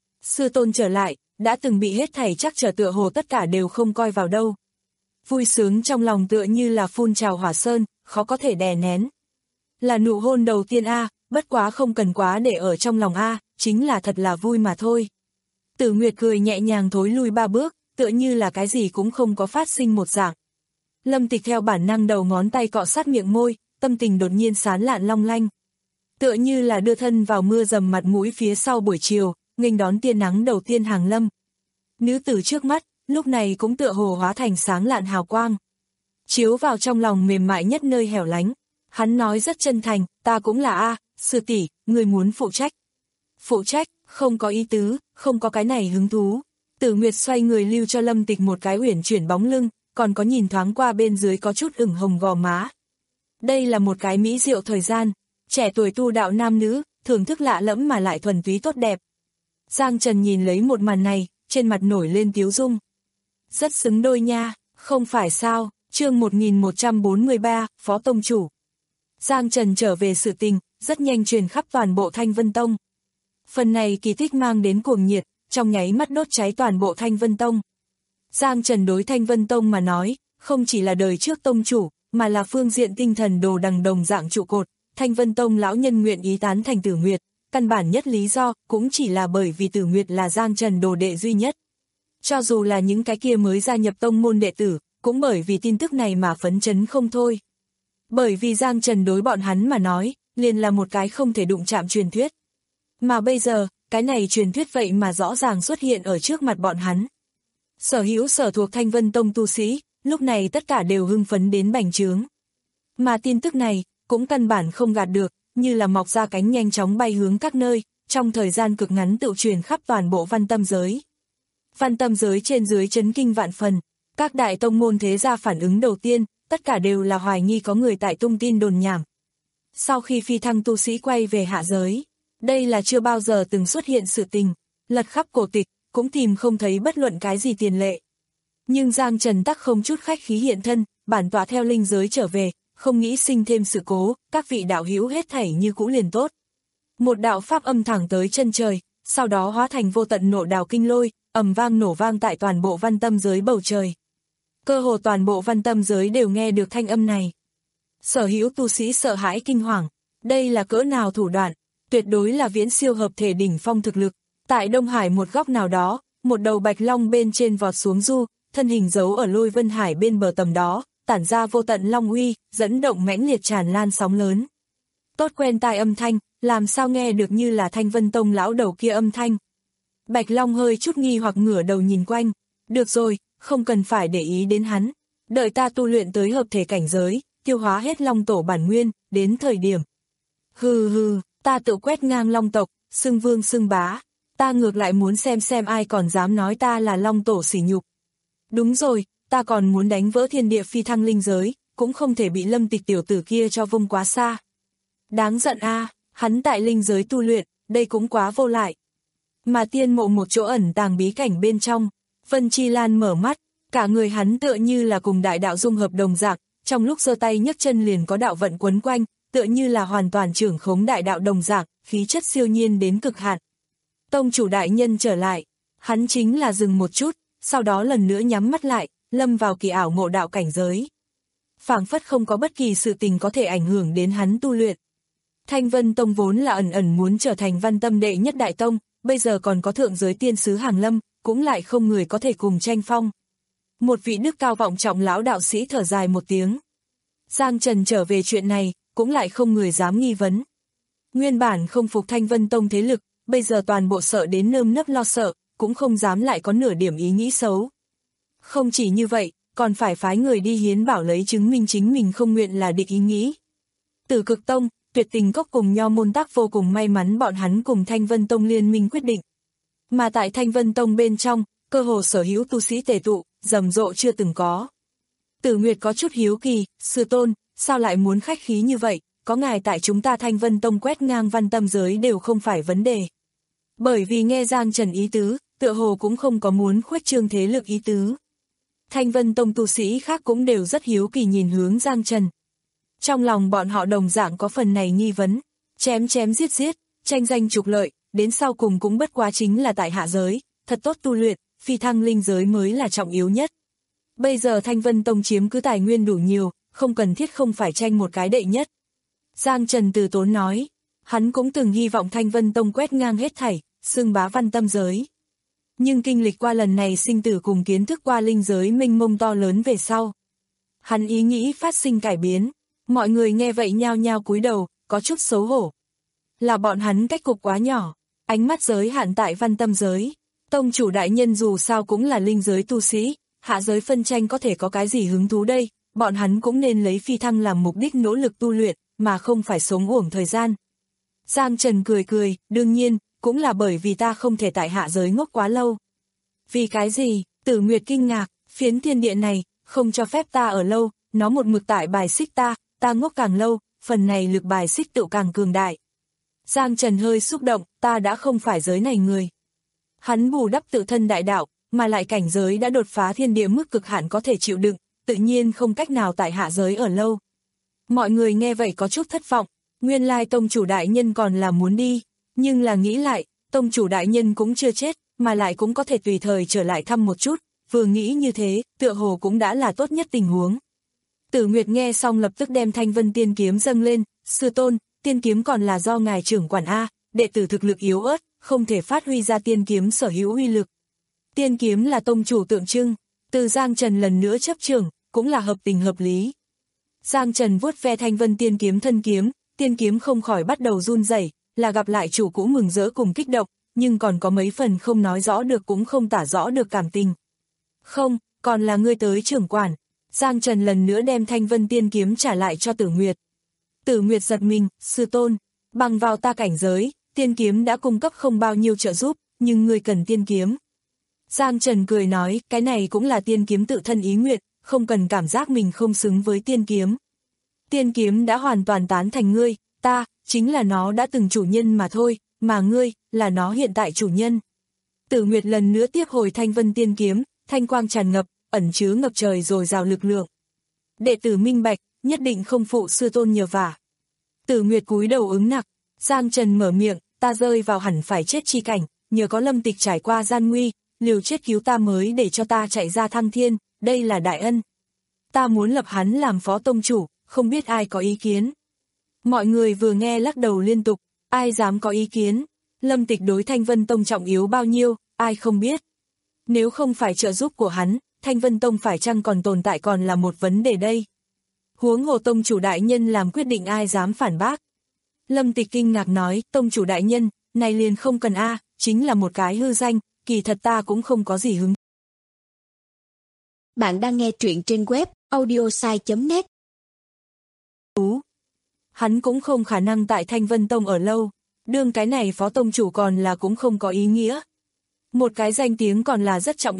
Speaker 2: Sư tôn trở lại, đã từng bị hết thảy chắc trở tựa hồ tất cả đều không coi vào đâu. Vui sướng trong lòng tựa như là phun trào hỏa sơn, khó có thể đè nén. Là nụ hôn đầu tiên a, bất quá không cần quá để ở trong lòng a, chính là thật là vui mà thôi. Tử Nguyệt cười nhẹ nhàng thối lui ba bước, tựa như là cái gì cũng không có phát sinh một dạng. Lâm Tịch theo bản năng đầu ngón tay cọ sát miệng môi, tâm tình đột nhiên sán lạn long lanh. Tựa như là đưa thân vào mưa dầm mặt mũi phía sau buổi chiều, nghênh đón tia nắng đầu tiên hàng lâm. Nữ tử trước mắt, lúc này cũng tựa hồ hóa thành sáng lạn hào quang. Chiếu vào trong lòng mềm mại nhất nơi hẻo lánh. Hắn nói rất chân thành, ta cũng là a, sư tỷ, người muốn phụ trách. Phụ trách, không có ý tứ, không có cái này hứng thú. Tử Nguyệt xoay người lưu cho Lâm Tịch một cái uyển chuyển bóng lưng, còn có nhìn thoáng qua bên dưới có chút ửng hồng gò má. Đây là một cái mỹ diệu thời gian, trẻ tuổi tu đạo nam nữ, thưởng thức lạ lẫm mà lại thuần túy tốt đẹp. Giang Trần nhìn lấy một màn này, trên mặt nổi lên tiếu dung. Rất xứng đôi nha, không phải sao, chương một nghìn một trăm bốn mươi ba, Phó Tông Chủ. Giang Trần trở về sự tình, rất nhanh truyền khắp toàn bộ Thanh Vân Tông. Phần này kỳ tích mang đến cuồng nhiệt, trong nháy mắt đốt cháy toàn bộ Thanh Vân Tông. Giang Trần đối Thanh Vân Tông mà nói, không chỉ là đời trước tông chủ, mà là phương diện tinh thần đồ đằng đồng dạng trụ cột. Thanh Vân Tông lão nhân nguyện ý tán thành Tử Nguyệt, căn bản nhất lý do cũng chỉ là bởi vì Tử Nguyệt là Giang Trần đồ đệ duy nhất. Cho dù là những cái kia mới gia nhập tông môn đệ tử, cũng bởi vì tin tức này mà phấn chấn không thôi. Bởi vì Giang Trần đối bọn hắn mà nói, liền là một cái không thể đụng chạm truyền thuyết. Mà bây giờ, cái này truyền thuyết vậy mà rõ ràng xuất hiện ở trước mặt bọn hắn. Sở hữu sở thuộc Thanh Vân Tông tu sĩ, lúc này tất cả đều hưng phấn đến bành trướng. Mà tin tức này, cũng căn bản không gạt được, như là mọc ra cánh nhanh chóng bay hướng các nơi, trong thời gian cực ngắn tự truyền khắp toàn bộ văn tâm giới. Văn tâm giới trên dưới chấn kinh vạn phần, các đại tông môn thế gia phản ứng đầu tiên, tất cả đều là hoài nghi có người tại tung tin đồn nhảm. Sau khi phi thăng tu sĩ quay về hạ giới, đây là chưa bao giờ từng xuất hiện sự tình, lật khắp cổ tịch, cũng tìm không thấy bất luận cái gì tiền lệ. Nhưng Giang Trần tắc không chút khách khí hiện thân, bản tọa theo linh giới trở về, không nghĩ sinh thêm sự cố, các vị đạo hữu hết thảy như cũ liền tốt. Một đạo pháp âm thẳng tới chân trời, sau đó hóa thành vô tận nộ đào kinh lôi, ầm vang nổ vang tại toàn bộ văn tâm giới bầu trời. Cơ hồ toàn bộ văn tâm giới đều nghe được thanh âm này. Sở hữu tu sĩ sợ hãi kinh hoàng, đây là cỡ nào thủ đoạn, tuyệt đối là viễn siêu hợp thể đỉnh phong thực lực. Tại Đông Hải một góc nào đó, một đầu bạch long bên trên vọt xuống du, thân hình giấu ở lôi vân hải bên bờ tầm đó, tản ra vô tận long uy, dẫn động mãnh liệt tràn lan sóng lớn. Tốt quen tai âm thanh, làm sao nghe được như là Thanh Vân Tông lão đầu kia âm thanh. Bạch Long hơi chút nghi hoặc ngửa đầu nhìn quanh, được rồi, không cần phải để ý đến hắn, đợi ta tu luyện tới hợp thể cảnh giới, tiêu hóa hết long tổ bản nguyên, đến thời điểm. Hừ hừ, ta tự quét ngang long tộc, xưng vương xưng bá, ta ngược lại muốn xem xem ai còn dám nói ta là long tổ sỉ nhục. Đúng rồi, ta còn muốn đánh vỡ thiên địa phi thăng linh giới, cũng không thể bị Lâm Tịch tiểu tử kia cho vung quá xa. Đáng giận a, à, hắn tại linh giới tu luyện, đây cũng quá vô lại. Mà tiên mộ một chỗ ẩn tàng bí cảnh bên trong, Vân Chi Lan mở mắt, cả người hắn tựa như là cùng đại đạo dung hợp đồng dạng, trong lúc giơ tay nhấc chân liền có đạo vận quấn quanh, tựa như là hoàn toàn trưởng khống đại đạo đồng dạng, khí chất siêu nhiên đến cực hạn. Tông chủ đại nhân trở lại, hắn chính là dừng một chút, sau đó lần nữa nhắm mắt lại, lâm vào kỳ ảo ngộ đạo cảnh giới. Phảng phất không có bất kỳ sự tình có thể ảnh hưởng đến hắn tu luyện. Thanh Vân Tông vốn là ẩn ẩn muốn trở thành văn tâm đệ nhất đại tông, bây giờ còn có thượng giới tiên sứ Hàng Lâm, cũng lại không người có thể cùng tranh phong. Một vị đức cao vọng trọng lão đạo sĩ thở dài một tiếng. Giang Trần trở về chuyện này, cũng lại không người dám nghi vấn. Nguyên bản không phục Thanh Vân Tông thế lực, bây giờ toàn bộ sợ đến nơm nớp lo sợ, cũng không dám lại có nửa điểm ý nghĩ xấu. Không chỉ như vậy, còn phải phái người đi hiến bảo lấy chứng minh chính mình không nguyện là địch ý nghĩ. Tử Cực Tông, Tuyệt Tình Cốc cùng Nho Môn Tác vô cùng may mắn bọn hắn cùng Thanh Vân Tông liên minh quyết định. Mà tại Thanh Vân Tông bên trong, cơ hồ sở hữu tu sĩ tề tụ, rầm rộ chưa từng có. Tử Nguyệt có chút hiếu kỳ, sư tôn, sao lại muốn khách khí như vậy, có ngài tại chúng ta Thanh Vân Tông quét ngang văn tâm giới đều không phải vấn đề. Bởi vì nghe Giang Trần ý tứ, tựa hồ cũng không có muốn khuếch trương thế lực ý tứ. Thanh Vân Tông tu sĩ khác cũng đều rất hiếu kỳ nhìn hướng Giang Trần. Trong lòng bọn họ đồng dạng có phần này nghi vấn, chém chém giết giết, tranh danh trục lợi, đến sau cùng cũng bất quá chính là tại hạ giới, thật tốt tu luyện, phi thăng linh giới mới là trọng yếu nhất. Bây giờ Thanh Vân Tông chiếm cứ tài nguyên đủ nhiều, không cần thiết không phải tranh một cái đệ nhất. Giang Trần từ tốn nói, hắn cũng từng hy vọng Thanh Vân Tông quét ngang hết thảy, xưng bá văn tâm giới. Nhưng kinh lịch qua lần này sinh tử cùng kiến thức qua linh giới mênh mông to lớn về sau. Hắn ý nghĩ phát sinh cải biến, mọi người nghe vậy nhao nhao cúi đầu, có chút xấu hổ. Là bọn hắn cách cục quá nhỏ, ánh mắt giới hạn tại văn tâm giới. Tông chủ đại nhân dù sao cũng là linh giới tu sĩ, hạ giới phân tranh có thể có cái gì hứng thú đây, bọn hắn cũng nên lấy phi thăng làm mục đích nỗ lực tu luyện, mà không phải sống uổng thời gian. Giang Trần cười cười, đương nhiên, cũng là bởi vì ta không thể tại hạ giới ngốc quá lâu. Vì cái gì? Tử Nguyệt kinh ngạc, phiến thiên địa này, không cho phép ta ở lâu, nó một mực tại bài xích ta, ta ngốc càng lâu, phần này lực bài xích tự càng cường đại. Giang Trần hơi xúc động, ta đã không phải giới này người. Hắn bù đắp tự thân đại đạo, mà lại cảnh giới đã đột phá thiên địa mức cực hạn có thể chịu đựng, tự nhiên không cách nào tại hạ giới ở lâu. Mọi người nghe vậy có chút thất vọng, nguyên lai tông chủ đại nhân còn là muốn đi, nhưng là nghĩ lại, tông chủ đại nhân cũng chưa chết, mà lại cũng có thể tùy thời trở lại thăm một chút, vừa nghĩ như thế, tựa hồ cũng đã là tốt nhất tình huống. Tử Nguyệt nghe xong lập tức đem Thanh Vân Tiên Kiếm dâng lên, sư tôn, tiên kiếm còn là do ngài trưởng quản A, đệ tử thực lực yếu ớt, không thể phát huy ra tiên kiếm sở hữu uy lực. Tiên kiếm là tông chủ tượng trưng, từ Giang Trần lần nữa chấp trưởng, cũng là hợp tình hợp lý. Giang Trần vuốt ve Thanh Vân Tiên Kiếm thân kiếm, tiên kiếm không khỏi bắt đầu run rẩy, là gặp lại chủ cũ mừng rỡ cùng kích động, nhưng còn có mấy phần không nói rõ được cũng không tả rõ được cảm tình. Không, còn là ngươi tới trưởng quản. Giang Trần lần nữa đem Thanh Vân Tiên Kiếm trả lại cho Tử Nguyệt. Tử Nguyệt giật mình, sư tôn, bằng vào ta cảnh giới, tiên kiếm đã cung cấp không bao nhiêu trợ giúp, nhưng ngươi cần tiên kiếm. Giang Trần cười nói, cái này cũng là tiên kiếm tự thân ý nguyện, không cần cảm giác mình không xứng với tiên kiếm. Tiên kiếm đã hoàn toàn tán thành ngươi, ta, chính là nó đã từng chủ nhân mà thôi, mà ngươi, là nó hiện tại chủ nhân. Tử Nguyệt lần nữa tiếp hồi Thanh Vân Tiên Kiếm, thanh quang tràn ngập, ẩn chứa ngập trời dồi dào lực lượng. Đệ tử minh bạch, nhất định không phụ sư tôn nhờ vả. Tử Nguyệt cúi đầu ứng nặc, Giang Trần mở miệng, ta rơi vào hẳn phải chết chi cảnh, nhờ có Lâm Tịch trải qua gian nguy, liều chết cứu ta mới để cho ta chạy ra thăng thiên, đây là đại ân. Ta muốn lập hắn làm phó tông chủ, không biết ai có ý kiến. Mọi người vừa nghe lắc đầu liên tục, ai dám có ý kiến, Lâm Tịch đối Thanh Vân Tông trọng yếu bao nhiêu, ai không biết. Nếu không phải trợ giúp của hắn, Thanh Vân Tông phải chăng còn tồn tại còn là một vấn đề đây. Huống hồ tông chủ đại nhân làm quyết định ai dám phản bác. Lâm Tịch kinh ngạc nói, tông chủ đại nhân, này liền không cần a, chính là một cái hư danh, kỳ thật ta cũng không có gì hứng.
Speaker 3: Bạn đang nghe truyện trên web audiosai chấm net.
Speaker 2: Hắn cũng không khả năng tại Thanh Vân Tông ở lâu, đương cái này phó tông chủ còn là cũng không có ý nghĩa. Một cái danh tiếng còn là rất trọng yếu,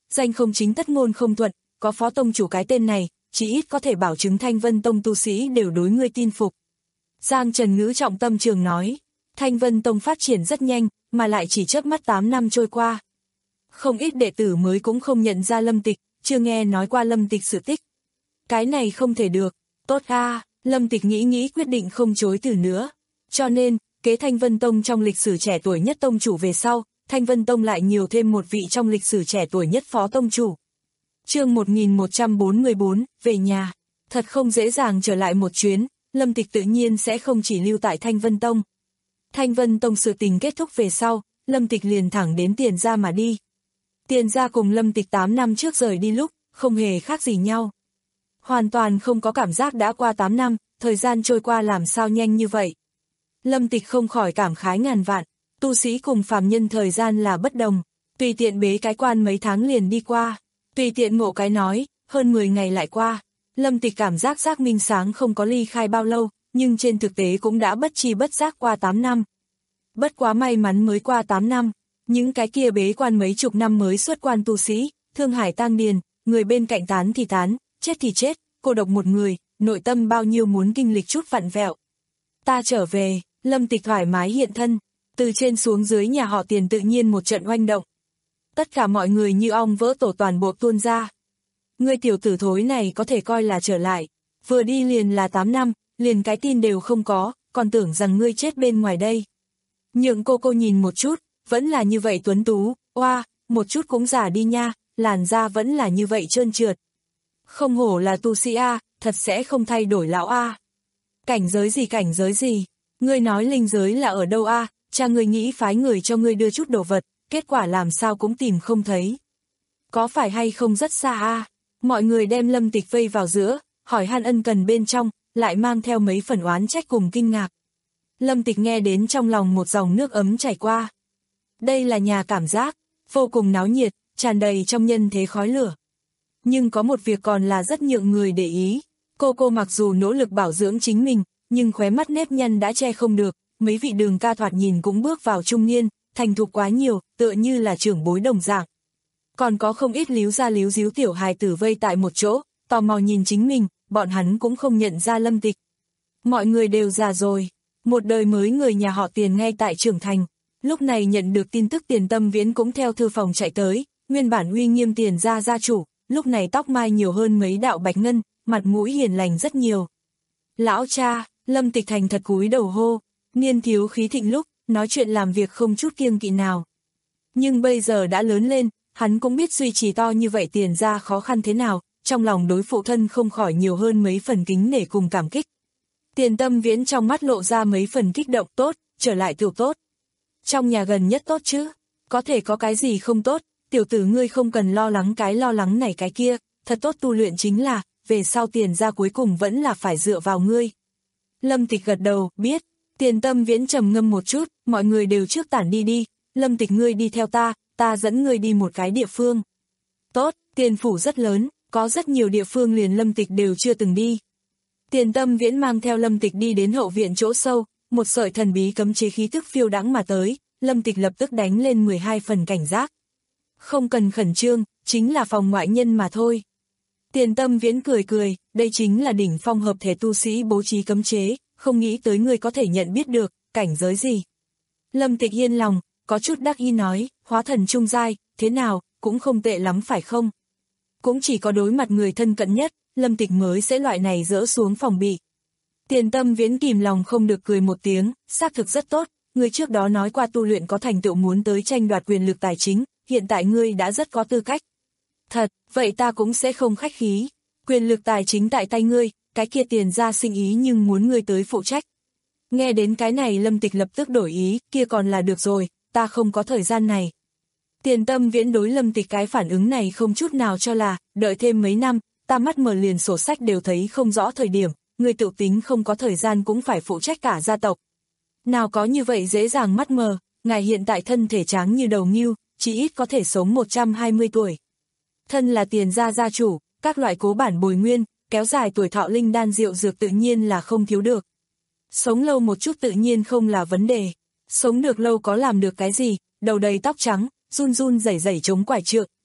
Speaker 2: danh không chính tất ngôn không thuận, có phó tông chủ cái tên này, chỉ ít có thể bảo chứng Thanh Vân Tông tu sĩ đều đối ngươi tin phục. Giang Trần Ngữ trọng tâm trường nói, Thanh Vân Tông phát triển rất nhanh, mà lại chỉ chớp mắt tám năm trôi qua. Không ít đệ tử mới cũng không nhận ra Lâm Tịch, chưa nghe nói qua Lâm Tịch sự tích. Cái này không thể được, tốt a, Lâm Tịch nghĩ nghĩ quyết định không chối từ nữa. Cho nên, kế Thanh Vân Tông trong lịch sử trẻ tuổi nhất tông chủ về sau, Thanh Vân Tông lại nhiều thêm một vị trong lịch sử trẻ tuổi nhất phó tông chủ. Chương một nghìn một trăm bốn mươi bốn, về nhà. Thật không dễ dàng trở lại một chuyến, Lâm Tịch tự nhiên sẽ không chỉ lưu tại Thanh Vân Tông. Thanh Vân Tông sự tình kết thúc về sau, Lâm Tịch liền thẳng đến Tiền gia mà đi. Tiền gia cùng Lâm Tịch tám năm trước rời đi lúc, không hề khác gì nhau. Hoàn toàn không có cảm giác đã qua tám năm, thời gian trôi qua làm sao nhanh như vậy. Lâm Tịch không khỏi cảm khái ngàn vạn, tu sĩ cùng phàm nhân thời gian là bất đồng, tùy tiện bế cái quan mấy tháng liền đi qua, tùy tiện ngộ cái nói, hơn mười ngày lại qua. Lâm Tịch cảm giác giác minh sáng không có ly khai bao lâu, nhưng trên thực tế cũng đã bất chi bất giác qua tám năm. Bất quá may mắn mới qua tám năm, những cái kia bế quan mấy chục năm mới xuất quan tu sĩ, thương hải tang điền, người bên cạnh tán thì tán, chết thì chết, cô độc một người, nội tâm bao nhiêu muốn kinh lịch chút vặn vẹo. Ta trở về, Lâm Tịch thoải mái hiện thân, từ trên xuống dưới nhà họ Tiền tự nhiên một trận oanh động. Tất cả mọi người như ong vỡ tổ toàn bộ tuôn ra. Ngươi tiểu tử thối này có thể coi là trở lại, vừa đi liền là tám năm, liền cái tin đều không có, còn tưởng rằng ngươi chết bên ngoài đây. Nhượng cô cô nhìn một chút, vẫn là như vậy tuấn tú, oa, một chút cũng già đi nha, làn da vẫn là như vậy trơn trượt. Không hổ là tu sĩ A, thật sẽ không thay đổi lão A. Cảnh giới gì cảnh giới gì, ngươi nói linh giới là ở đâu A, cha ngươi nghĩ phái người cho ngươi đưa chút đồ vật, kết quả làm sao cũng tìm không thấy. Có phải hay không rất xa A, mọi người đem Lâm Tịch vây vào giữa, hỏi han ân cần bên trong, lại mang theo mấy phần oán trách cùng kinh ngạc. Lâm Tịch nghe đến trong lòng một dòng nước ấm chảy qua. Đây là nhà cảm giác, vô cùng náo nhiệt, tràn đầy trong nhân thế khói lửa. Nhưng có một việc còn là rất nhượng người để ý. Cô cô mặc dù nỗ lực bảo dưỡng chính mình, nhưng khóe mắt nếp nhăn đã che không được, mấy vị Đường ca thoạt nhìn cũng bước vào trung niên, thành thục quá nhiều, tựa như là trưởng bối đồng dạng. Còn có không ít líu ra líu díu tiểu hài tử vây tại một chỗ, tò mò nhìn chính mình, bọn hắn cũng không nhận ra Lâm Tịch. Mọi người đều già rồi, một đời mới người nhà họ Tiền ngay tại trưởng thành. Lúc này nhận được tin tức Tiền Tâm Viễn cũng theo thư phòng chạy tới, nguyên bản uy nghiêm Tiền gia gia chủ, lúc này tóc mai nhiều hơn mấy đạo bạch ngân, mặt mũi hiền lành rất nhiều. Lão cha, Lâm Tịch thành thật cúi đầu hô, niên thiếu khí thịnh lúc, nói chuyện làm việc không chút kiêng kỵ nào. Nhưng bây giờ đã lớn lên, hắn cũng biết duy trì to như vậy Tiền gia khó khăn thế nào, trong lòng đối phụ thân không khỏi nhiều hơn mấy phần kính nể cùng cảm kích. Tiền Tâm Viễn trong mắt lộ ra mấy phần kích động, tốt, trở lại tiểu tốt. Trong nhà gần nhất tốt chứ, có thể có cái gì không tốt, tiểu tử ngươi không cần lo lắng cái lo lắng này cái kia, thật tốt tu luyện chính là, về sau Tiền gia cuối cùng vẫn là phải dựa vào ngươi. Lâm Tịch gật đầu, biết. Tiền Tâm Viễn trầm ngâm một chút, mọi người đều trước tản đi đi, Lâm Tịch ngươi đi theo ta, ta dẫn ngươi đi một cái địa phương. Tốt, Tiền phủ rất lớn, có rất nhiều địa phương liền Lâm Tịch đều chưa từng đi. Tiền Tâm Viễn mang theo Lâm Tịch đi đến hậu viện chỗ sâu, một sợi thần bí cấm chế khí tức phiêu đãng mà tới, Lâm Tịch lập tức đánh lên mười hai phần cảnh giác. Không cần khẩn trương, chính là phòng ngoại nhân mà thôi. Tiền Tâm Viễn cười cười, đây chính là đỉnh phong hợp thể tu sĩ bố trí cấm chế, không nghĩ tới người có thể nhận biết được, cảnh giới gì. Lâm Tịch yên lòng, có chút đắc ý nói, hóa thần trung giai, thế nào, cũng không tệ lắm phải không? Cũng chỉ có đối mặt người thân cận nhất, Lâm Tịch mới sẽ loại này dỡ xuống phòng bị. Tiền Tâm Viễn kìm lòng không được cười một tiếng, xác thực rất tốt, người trước đó nói qua tu luyện có thành tựu muốn tới tranh đoạt quyền lực tài chính, hiện tại ngươi đã rất có tư cách. Thật, vậy ta cũng sẽ không khách khí, quyền lực tài chính tại tay ngươi, cái kia Tiền gia sinh ý nhưng muốn ngươi tới phụ trách. Nghe đến cái này Lâm Tịch lập tức đổi ý, kia còn là được rồi, ta không có thời gian này. Tiền Tâm Viễn đối Lâm Tịch cái phản ứng này không chút nào cho là, đợi thêm mấy năm, ta mắt mờ liền sổ sách đều thấy không rõ thời điểm, người tự tính không có thời gian cũng phải phụ trách cả gia tộc. Nào có như vậy dễ dàng mắt mờ, ngài hiện tại thân thể tráng như đầu ngưu, chỉ ít có thể sống một trăm hai mươi tuổi. Thân là Tiền gia gia chủ, các loại cố bản bồi nguyên, kéo dài tuổi thọ linh đan rượu dược tự nhiên là không thiếu được. Sống lâu một chút tự nhiên không là vấn đề. Sống được lâu có làm được cái gì, đầu đầy tóc trắng, run run rẩy rẩy chống quải trượng,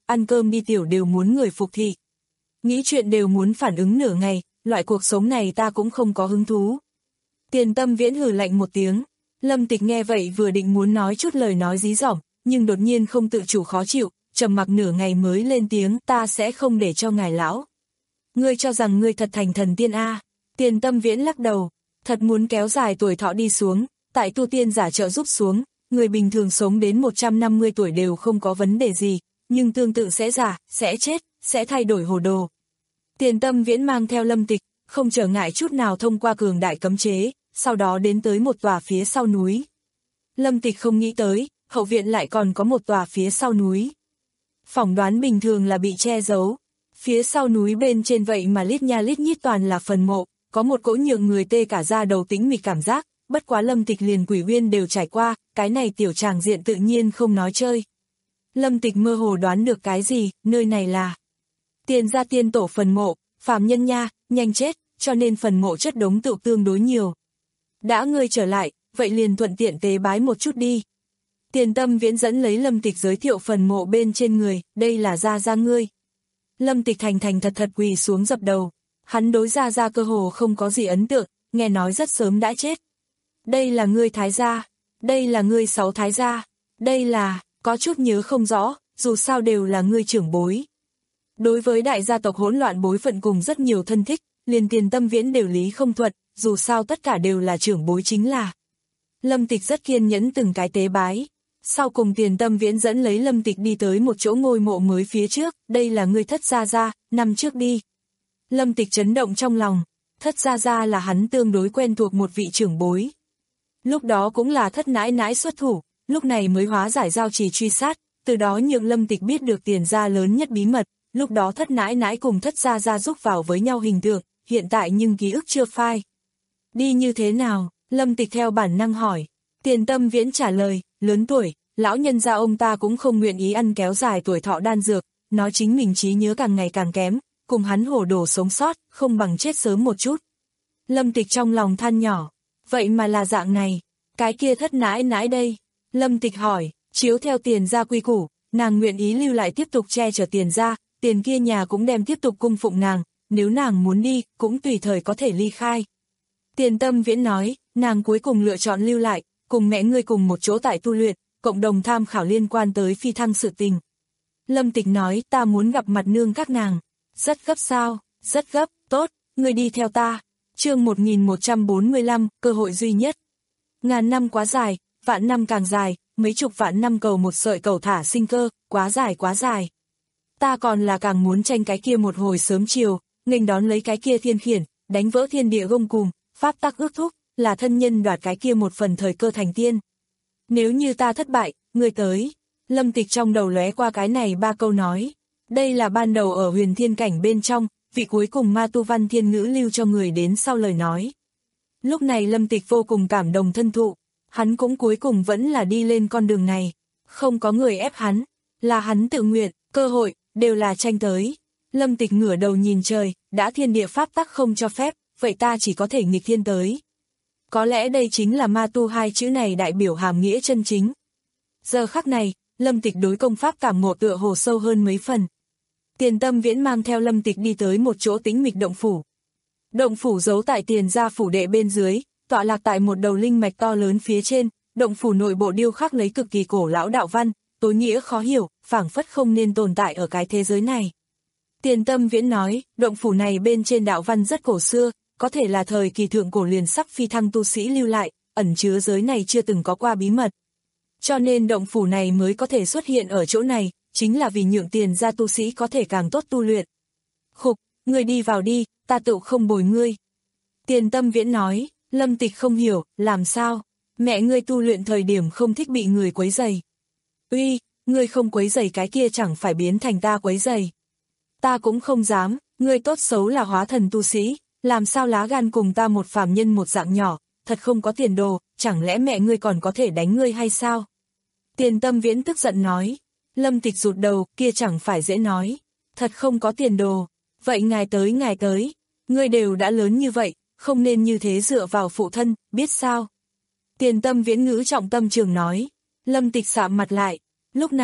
Speaker 2: ăn cơm đi tiểu đều muốn người phục thị. Nghĩ chuyện đều muốn phản ứng nửa ngày, loại cuộc sống này ta cũng không có hứng thú. Tiền Tâm Viễn hừ lạnh một tiếng. Lâm Tịch nghe vậy vừa định muốn nói chút lời nói dí dỏm, nhưng đột nhiên không tự chủ khó chịu, trầm mặc nửa ngày mới lên tiếng, ta sẽ không để cho ngài lão. Ngươi cho rằng ngươi thật thành thần tiên a? Tiền Tâm Viễn lắc đầu, thật muốn kéo dài tuổi thọ đi xuống, tại tu tiên giả trợ giúp xuống, người bình thường sống đến một trăm năm mươi tuổi đều không có vấn đề gì, nhưng tương tự sẽ già, sẽ chết, sẽ thay đổi hồ đồ. Tiền Tâm Viễn mang theo Lâm Tịch, không trở ngại chút nào thông qua cường đại cấm chế, sau đó đến tới một tòa phía sau núi. Lâm Tịch không nghĩ tới, hậu viện lại còn có một tòa phía sau núi. Phỏng đoán bình thường là bị che giấu. Phía sau núi bên trên vậy mà lít nha lít nhít toàn là phần mộ, có một cỗ nhượng người tê cả da đầu tĩnh mịch cảm giác, bất quá Lâm Tịch liền quỷ uyên đều trải qua, cái này tiểu tràng diện tự nhiên không nói chơi. Lâm Tịch mơ hồ đoán được cái gì, nơi này là Tiền gia tiên tổ phần mộ, phàm nhân nha, nhanh chết, cho nên phần mộ chất đống tựu tương đối nhiều. Đã ngươi trở lại, vậy liền thuận tiện tế bái một chút đi. Tiền Tâm Viễn dẫn lấy Lâm Tịch giới thiệu phần mộ bên trên người, đây là gia gia ngươi. Lâm Tịch thành thành thật thật quỳ xuống dập đầu, hắn đối gia gia cơ hồ không có gì ấn tượng, nghe nói rất sớm đã chết. Đây là ngươi thái gia, đây là ngươi sáu thái gia, đây là, có chút nhớ không rõ, dù sao đều là ngươi trưởng bối. Đối với đại gia tộc hỗn loạn bối phận cùng rất nhiều thân thích, liền Tiền Tâm Viễn đều lý không thuận, dù sao tất cả đều là trưởng bối chính là. Lâm Tịch rất kiên nhẫn từng cái tế bái. Sau cùng Tiền Tâm Viễn dẫn lấy Lâm Tịch đi tới một chỗ ngôi mộ mới phía trước, đây là ngươi thất gia gia, năm trước đi. Lâm Tịch chấn động trong lòng, thất gia gia là hắn tương đối quen thuộc một vị trưởng bối. Lúc đó cũng là thất nãi nãi xuất thủ, lúc này mới hóa giải giao trì truy sát, từ đó nhượng Lâm Tịch biết được Tiền gia lớn nhất bí mật, lúc đó thất nãi nãi cùng thất gia gia giúp vào với nhau hình tượng, hiện tại nhưng ký ức chưa phai. Đi như thế nào? Lâm Tịch theo bản năng hỏi. Tiền Tâm Viễn trả lời, lớn tuổi, lão nhân gia ông ta cũng không nguyện ý ăn kéo dài tuổi thọ đan dược, nói chính mình trí nhớ càng ngày càng kém, cùng hắn hổ đồ sống sót, không bằng chết sớm một chút. Lâm Tịch trong lòng than nhỏ, vậy mà là dạng này, cái kia thất nãi nãi đây. Lâm Tịch hỏi, chiếu theo Tiền gia quy củ, nàng nguyện ý lưu lại tiếp tục che chở Tiền gia, Tiền kia nhà cũng đem tiếp tục cung phụng nàng, nếu nàng muốn đi, cũng tùy thời có thể ly khai. Tiền Tâm Viễn nói, nàng cuối cùng lựa chọn lưu lại, cùng mẹ ngươi cùng một chỗ tại tu luyện, cộng đồng tham khảo liên quan tới phi thăng sự tình. Lâm Tịch nói, ta muốn gặp mặt nương các nàng. Rất gấp sao? Rất gấp, tốt, ngươi đi theo ta. Chương một nghìn một trăm bốn mươi lăm, cơ hội duy nhất. Ngàn năm quá dài, vạn năm càng dài, mấy chục vạn năm cầu một sợi cầu thả sinh cơ, quá dài quá dài. Ta còn là càng muốn tranh cái kia một hồi sớm chiều, nghênh đón lấy cái kia thiên khiển, đánh vỡ thiên địa gông cùm, pháp tắc ước thúc, là thân nhân đoạt cái kia một phần thời cơ thành tiên. Nếu như ta thất bại, ngươi tới. Lâm Tịch trong đầu lóe qua cái này ba câu nói. Đây là ban đầu ở huyền thiên cảnh bên trong, vị cuối cùng ma tu văn thiên ngữ lưu cho người đến sau lời nói. Lúc này Lâm Tịch vô cùng cảm động thân thụ, hắn cũng cuối cùng vẫn là đi lên con đường này. Không có người ép hắn, là hắn tự nguyện, cơ hội, đều là tranh tới. Lâm Tịch ngửa đầu nhìn trời, đã thiên địa pháp tắc không cho phép, vậy ta chỉ có thể nghịch thiên tới. Có lẽ đây chính là ma tu hai chữ này đại biểu hàm nghĩa chân chính. Giờ khắc này, Lâm Tịch đối công pháp cảm ngộ tựa hồ sâu hơn mấy phần. Tiền Tâm Viễn mang theo Lâm Tịch đi tới một chỗ tĩnh mịch động phủ. Động phủ giấu tại Tiền gia phủ đệ bên dưới, tọa lạc tại một đầu linh mạch to lớn phía trên, động phủ nội bộ điêu khắc lấy cực kỳ cổ lão đạo văn, tối nghĩa khó hiểu, phảng phất không nên tồn tại ở cái thế giới này. Tiền Tâm Viễn nói, động phủ này bên trên đạo văn rất cổ xưa, có thể là thời kỳ thượng cổ liền sắp phi thăng tu sĩ lưu lại, ẩn chứa giới này chưa từng có qua bí mật. Cho nên động phủ này mới có thể xuất hiện ở chỗ này, chính là vì nhượng Tiền gia tu sĩ có thể càng tốt tu luyện. Khục, ngươi đi vào đi, ta tự không bồi ngươi. Tiền Tâm Viễn nói, Lâm Tịch không hiểu, làm sao? Mẹ ngươi tu luyện thời điểm không thích bị người quấy rầy. Uy, ngươi không quấy rầy cái kia chẳng phải biến thành ta quấy rầy. Ta cũng không dám, ngươi tốt xấu là hóa thần tu sĩ, làm sao lá gan cùng ta một phàm nhân một dạng nhỏ, thật không có tiền đồ, chẳng lẽ mẹ ngươi còn có thể đánh ngươi hay sao? Tiền Tâm Viễn tức giận nói. Lâm Tịch rụt đầu, kia chẳng phải dễ nói, thật không có tiền đồ. Vậy ngài tới ngài tới, ngươi đều đã lớn như vậy, không nên như thế dựa vào phụ thân, biết sao? Tiền Tâm Viễn ngữ trọng tâm trường nói. Lâm Tịch sạm mặt lại, lúc này,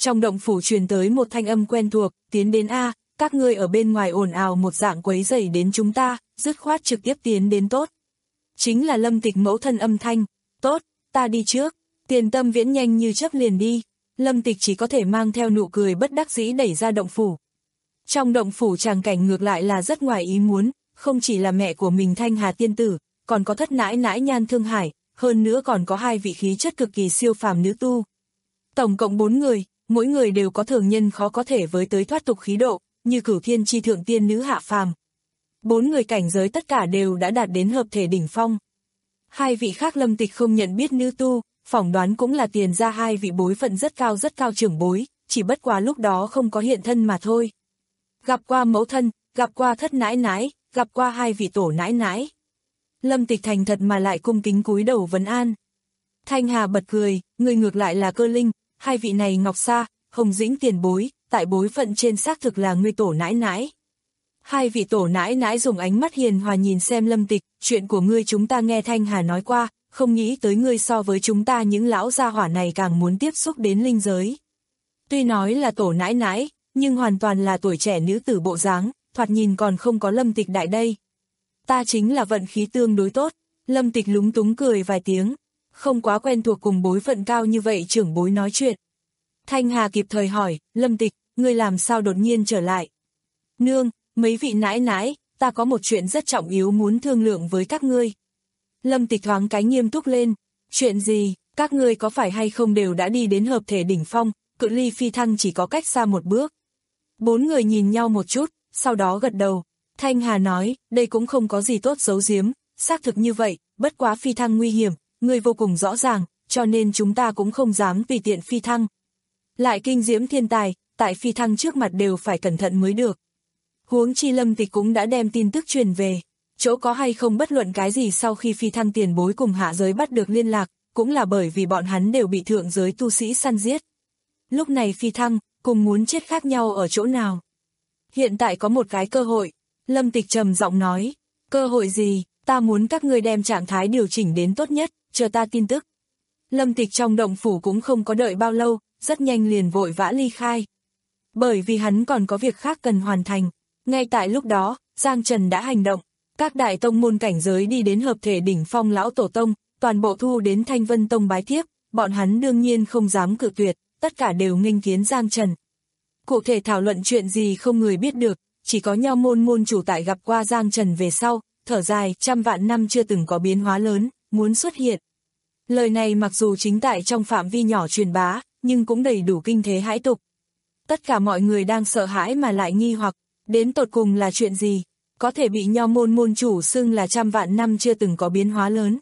Speaker 2: trong động phủ truyền tới một thanh âm quen thuộc, tiến đến a, các ngươi ở bên ngoài ồn ào một dạng quấy rầy đến chúng ta, dứt khoát trực tiếp tiến đến tốt. Chính là Lâm Tịch mẫu thân âm thanh, tốt, ta đi trước, Tiền Tâm Viễn nhanh như chớp liền đi, Lâm Tịch chỉ có thể mang theo nụ cười bất đắc dĩ đẩy ra động phủ. Trong động phủ tràng cảnh ngược lại là rất ngoài ý muốn, không chỉ là mẹ của mình Thanh Hà tiên tử, còn có thất nãi nãi Nhan Thương Hải, hơn nữa còn có hai vị khí chất cực kỳ siêu phàm nữ tu. Tổng cộng bốn người, mỗi người đều có thường nhân khó có thể với tới thoát tục khí độ, như Cửu Thiên chi thượng tiên nữ hạ phàm. Bốn người cảnh giới tất cả đều đã đạt đến hợp thể đỉnh phong. Hai vị khác Lâm Tịch không nhận biết nữ tu, phỏng đoán cũng là tiền ra hai vị bối phận rất cao rất cao trưởng bối, chỉ bất quá lúc đó không có hiện thân mà thôi. Gặp qua mẫu thân, gặp qua thất nãi nãi, gặp qua hai vị tổ nãi nãi. Lâm Tịch thành thật mà lại cung kính cúi đầu vấn an. Thanh Hà bật cười, người ngược lại là Cơ Linh, hai vị này Ngọc Sa, Hồng Dĩnh tiền bối, tại bối phận trên xác thực là người tổ nãi nãi. Hai vị tổ nãi nãi dùng ánh mắt hiền hòa nhìn xem Lâm Tịch, chuyện của ngươi chúng ta nghe Thanh Hà nói qua, không nghĩ tới ngươi so với chúng ta những lão gia hỏa này càng muốn tiếp xúc đến linh giới. Tuy nói là tổ nãi nãi, nhưng hoàn toàn là tuổi trẻ nữ tử bộ dáng, thoạt nhìn còn không có Lâm Tịch đại đây. Ta chính là vận khí tương đối tốt, Lâm Tịch lúng túng cười vài tiếng, không quá quen thuộc cùng bối phận cao như vậy trưởng bối nói chuyện. Thanh Hà kịp thời hỏi, Lâm Tịch, ngươi làm sao đột nhiên trở lại? Nương, mấy vị nãi nãi, ta có một chuyện rất trọng yếu muốn thương lượng với các ngươi. Lâm Tịch thoáng cái nghiêm túc lên, chuyện gì, các ngươi có phải hay không đều đã đi đến hợp thể đỉnh phong, cự ly phi thăng chỉ có cách xa một bước. Bốn người nhìn nhau một chút, sau đó gật đầu. Thanh Hà nói, đây cũng không có gì tốt giấu giếm, xác thực như vậy, bất quá phi thăng nguy hiểm, ngươi vô cùng rõ ràng, cho nên chúng ta cũng không dám tùy tiện phi thăng. Lại kinh diễm thiên tài, tại phi thăng trước mặt đều phải cẩn thận mới được. Huống chi Lâm Tịch cũng đã đem tin tức truyền về, chỗ có hay không bất luận cái gì sau khi phi thăng tiền bối cùng hạ giới bắt được liên lạc, cũng là bởi vì bọn hắn đều bị thượng giới tu sĩ săn giết. Lúc này phi thăng, cùng muốn chết khác nhau ở chỗ nào? Hiện tại có một cái cơ hội, Lâm Tịch trầm giọng nói, cơ hội gì, ta muốn các ngươi đem trạng thái điều chỉnh đến tốt nhất, chờ ta tin tức. Lâm Tịch trong động phủ cũng không có đợi bao lâu, rất nhanh liền vội vã ly khai. Bởi vì hắn còn có việc khác cần hoàn thành, ngay tại lúc đó, Giang Trần đã hành động, các đại tông môn cảnh giới đi đến hợp thể đỉnh phong lão tổ tông, toàn bộ thu đến Thanh Vân Tông bái thiếp, bọn hắn đương nhiên không dám cự tuyệt, tất cả đều nghênh kiến Giang Trần. Cụ thể thảo luận chuyện gì không người biết được, chỉ có Nho môn môn chủ tại gặp qua Giang Trần về sau, thở dài, trăm vạn năm chưa từng có biến hóa lớn, muốn xuất hiện. Lời này mặc dù chính tại trong phạm vi nhỏ truyền bá, nhưng cũng đầy đủ kinh thế hãi tục. Tất cả mọi người đang sợ hãi mà lại nghi hoặc, đến tột cùng là chuyện gì, có thể bị Nho môn môn chủ xưng là trăm vạn năm chưa từng có biến hóa lớn.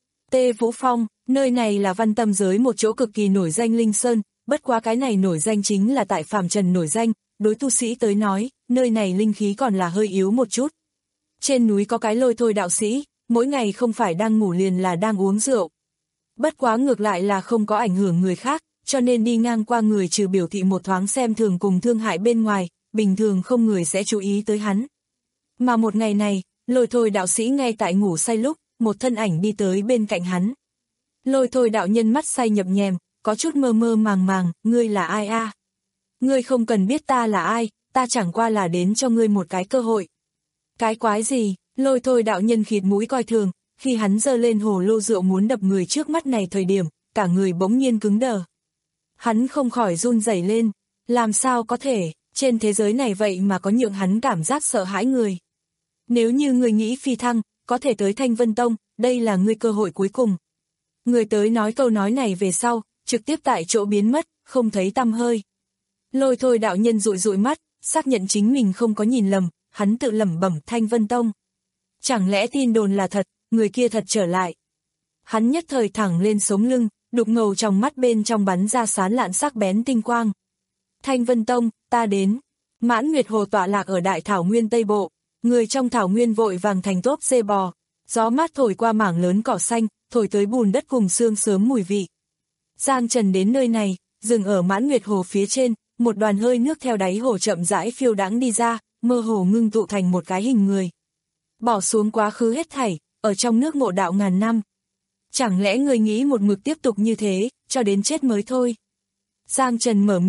Speaker 2: Tê Vũ Phong, nơi này là Văn Tâm giới một chỗ cực kỳ nổi danh linh sơn, bất quá cái này nổi danh chính là tại phàm trần nổi danh, đối tu sĩ tới nói, nơi này linh khí còn là hơi yếu một chút. Trên núi có cái Lôi Thôi đạo sĩ, mỗi ngày không phải đang ngủ liền là đang uống rượu. Bất quá ngược lại là không có ảnh hưởng người khác, cho nên đi ngang qua người trừ biểu thị một thoáng xem thường cùng thương hại bên ngoài, bình thường không người sẽ chú ý tới hắn. Mà một ngày này, Lôi Thôi đạo sĩ ngay tại ngủ say lúc, một thân ảnh đi tới bên cạnh hắn. Lôi Thôi đạo nhân mắt say nhập nhèm, có chút mơ mơ màng màng, ngươi là ai a? À? Ngươi không cần biết ta là ai, ta chẳng qua là đến cho ngươi một cái cơ hội. Cái quái gì? Lôi Thôi đạo nhân khịt mũi coi thường, khi hắn giơ lên hồ lô rượu muốn đập người trước mắt này thời điểm, cả người bỗng nhiên cứng đờ. Hắn không khỏi run rẩy lên, làm sao có thể, trên thế giới này vậy mà có nhượng hắn cảm giác sợ hãi người. Nếu như người nghĩ phi thăng, có thể tới Thanh Vân Tông, đây là ngươi cơ hội cuối cùng. Người tới nói câu nói này về sau, trực tiếp tại chỗ biến mất, không thấy tăm hơi. Lôi Thôi đạo nhân dụi dụi mắt, xác nhận chính mình không có nhìn lầm, hắn tự lẩm bẩm Thanh Vân Tông. Chẳng lẽ tin đồn là thật, người kia thật trở lại. Hắn nhất thời thẳng lên sống lưng, đục ngầu trong mắt bên trong bắn ra sáng lạn sắc bén tinh quang. Thanh Vân Tông, ta đến. Mãn Nguyệt Hồ tọa lạc ở Đại Thảo Nguyên Tây Bộ, người trong Thảo Nguyên vội vàng thành tốp dê bò. Gió mát thổi qua mảng lớn cỏ xanh, thổi tới bùn đất cùng sương sớm mùi vị. Giang Trần đến nơi này, dừng ở Mãn Nguyệt Hồ phía trên, một đoàn hơi nước theo đáy hồ chậm rãi phiêu đãng đi ra, mơ hồ ngưng tụ thành một cái hình người. Bỏ xuống quá khứ hết thảy, ở trong nước ngộ đạo ngàn năm. Chẳng lẽ người nghĩ một mực tiếp tục như thế, cho đến chết mới thôi? Giang Trần mở miệng,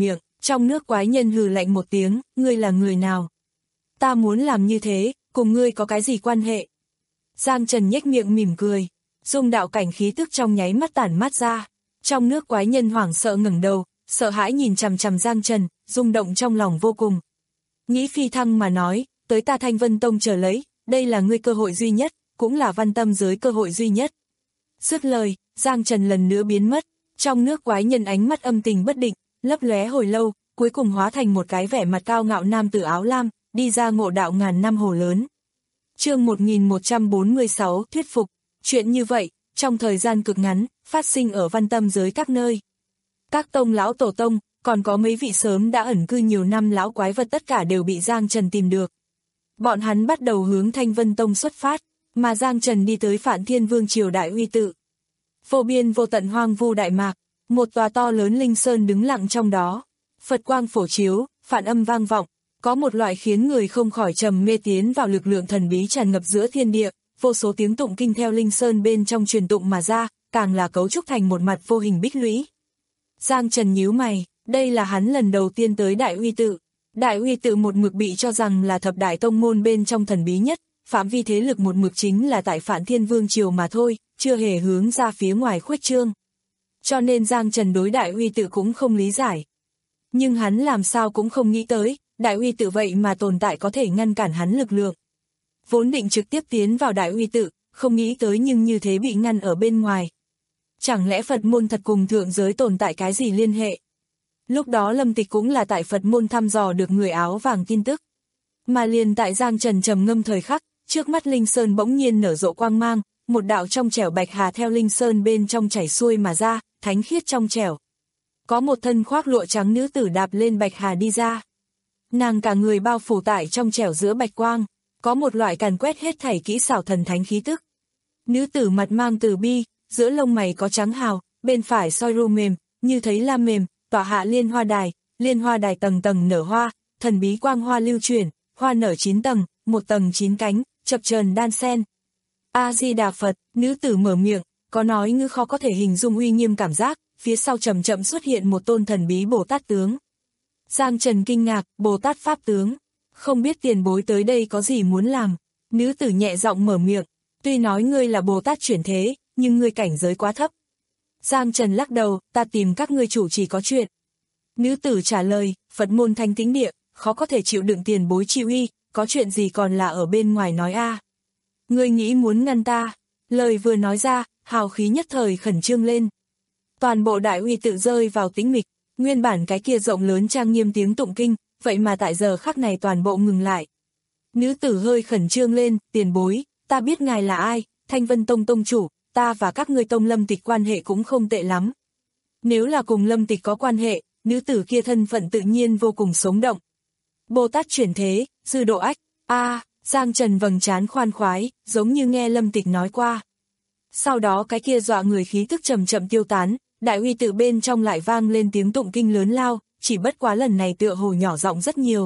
Speaker 2: Trong nước quái nhân hừ lạnh một tiếng, ngươi là người nào? Ta muốn làm như thế, cùng ngươi có cái gì quan hệ? Giang Trần nhếch miệng mỉm cười, dung đạo cảnh khí tức trong nháy mắt tản mát ra. Trong nước quái nhân hoảng sợ ngẩng đầu, sợ hãi nhìn chằm chằm Giang Trần, rung động trong lòng vô cùng. Nghĩ phi thăng mà nói, tới ta Thanh Vân Tông chờ lấy, đây là ngươi cơ hội duy nhất, cũng là Văn Tâm giới cơ hội duy nhất. Dứt lời, Giang Trần lần nữa biến mất, trong nước quái nhân ánh mắt âm tình bất định, lấp lóe hồi lâu, cuối cùng hóa thành một cái vẻ mặt cao ngạo nam tử áo lam, đi ra ngộ đạo ngàn năm hồ lớn. Chương một nghìn một trăm bốn mươi sáu, thuyết phục. Chuyện như vậy, trong thời gian cực ngắn, phát sinh ở Văn Tâm giới các nơi. Các tông lão tổ tông, còn có mấy vị sớm đã ẩn cư nhiều năm lão quái vật tất cả đều bị Giang Trần tìm được. Bọn hắn bắt đầu hướng Thanh Vân Tông xuất phát, mà Giang Trần đi tới Phạn Thiên Vương triều Đại Uy Tự. Vô biên vô tận hoang vu đại mạc, một tòa to lớn linh sơn đứng lặng trong đó. Phật quang phổ chiếu, phản âm vang vọng, có một loại khiến người không khỏi trầm mê tiến vào lực lượng thần bí tràn ngập giữa thiên địa, vô số tiếng tụng kinh theo linh sơn bên trong truyền tụng mà ra, càng là cấu trúc thành một mặt vô hình bích lũy. Giang Trần nhíu mày, đây là hắn lần đầu tiên tới Đại Uy Tự. Đại Uy Tự một mực bị cho rằng là thập đại tông môn bên trong thần bí nhất, phạm vi thế lực một mực chính là tại Phạn Thiên Vương triều mà thôi, chưa hề hướng ra phía ngoài khuếch trương. Cho nên Giang Trần đối Đại Uy Tự cũng không lý giải. Nhưng hắn làm sao cũng không nghĩ tới, Đại Uy Tự vậy mà tồn tại có thể ngăn cản hắn lực lượng. Vốn định trực tiếp tiến vào Đại Uy Tự, không nghĩ tới nhưng như thế bị ngăn ở bên ngoài. Chẳng lẽ Phật môn thật cùng thượng giới tồn tại cái gì liên hệ? Lúc đó Lâm Tịch cũng là tại Phật môn thăm dò được người áo vàng tin tức. Mà liền tại Giang Trần trầm ngâm thời khắc, trước mắt Linh Sơn bỗng nhiên nở rộ quang mang, một đạo trong trẻo bạch hà theo Linh Sơn bên trong chảy xuôi mà ra, thánh khiết trong trẻo. Có một thân khoác lụa trắng nữ tử đạp lên bạch hà đi ra. Nàng cả người bao phủ tại trong trẻo giữa bạch quang, có một loại càn quét hết thảy kỹ xảo thần thánh khí tức. Nữ tử mặt mang từ bi, giữa lông mày có trắng hào, bên phải soi ru mềm, như thấy lam mềm, tỏa hạ liên hoa đài, liên hoa đài tầng tầng nở hoa, thần bí quang hoa lưu chuyển, hoa nở chín tầng, một tầng chín cánh, chập chờn đan sen. A-di-đà Phật, nữ tử mở miệng, có nói ngữ khó có thể hình dung uy nghiêm cảm giác, phía sau chậm chậm xuất hiện một tôn thần bí Bồ Tát tướng. Giang Trần kinh ngạc, Bồ Tát Pháp tướng, không biết tiền bối tới đây có gì muốn làm. Nữ tử nhẹ giọng mở miệng, tuy nói ngươi là Bồ Tát chuyển thế, nhưng ngươi cảnh giới quá thấp. Giang Trần lắc đầu, ta tìm các ngươi chủ chỉ có chuyện. Nữ tử trả lời, Phật môn thanh tĩnh địa, khó có thể chịu đựng tiền bối chi uy, có chuyện gì còn là ở bên ngoài nói a. Ngươi nghĩ muốn ngăn ta? Lời vừa nói ra, hào khí nhất thời khẩn trương lên. Toàn bộ Đại Uy Tự rơi vào tĩnh mịch, nguyên bản cái kia rộng lớn trang nghiêm tiếng tụng kinh, vậy mà tại giờ khắc này toàn bộ ngừng lại. Nữ tử hơi khẩn trương lên, tiền bối, ta biết ngài là ai, Thanh Vân Tông tông chủ, ta và các ngươi tông Lâm Tịch quan hệ cũng không tệ lắm. Nếu là cùng Lâm Tịch có quan hệ, nữ tử kia thân phận tự nhiên vô cùng sống động. Bồ Tát chuyển thế, Dư Độ Ách, a à, Giang Trần vầng trán khoan khoái, giống như nghe Lâm Tịch nói qua. Sau đó cái kia dọa người khí tức chậm chậm tiêu tán, Đại Uy Tự bên trong lại vang lên tiếng tụng kinh lớn lao, chỉ bất quá lần này tựa hồ nhỏ giọng rất nhiều.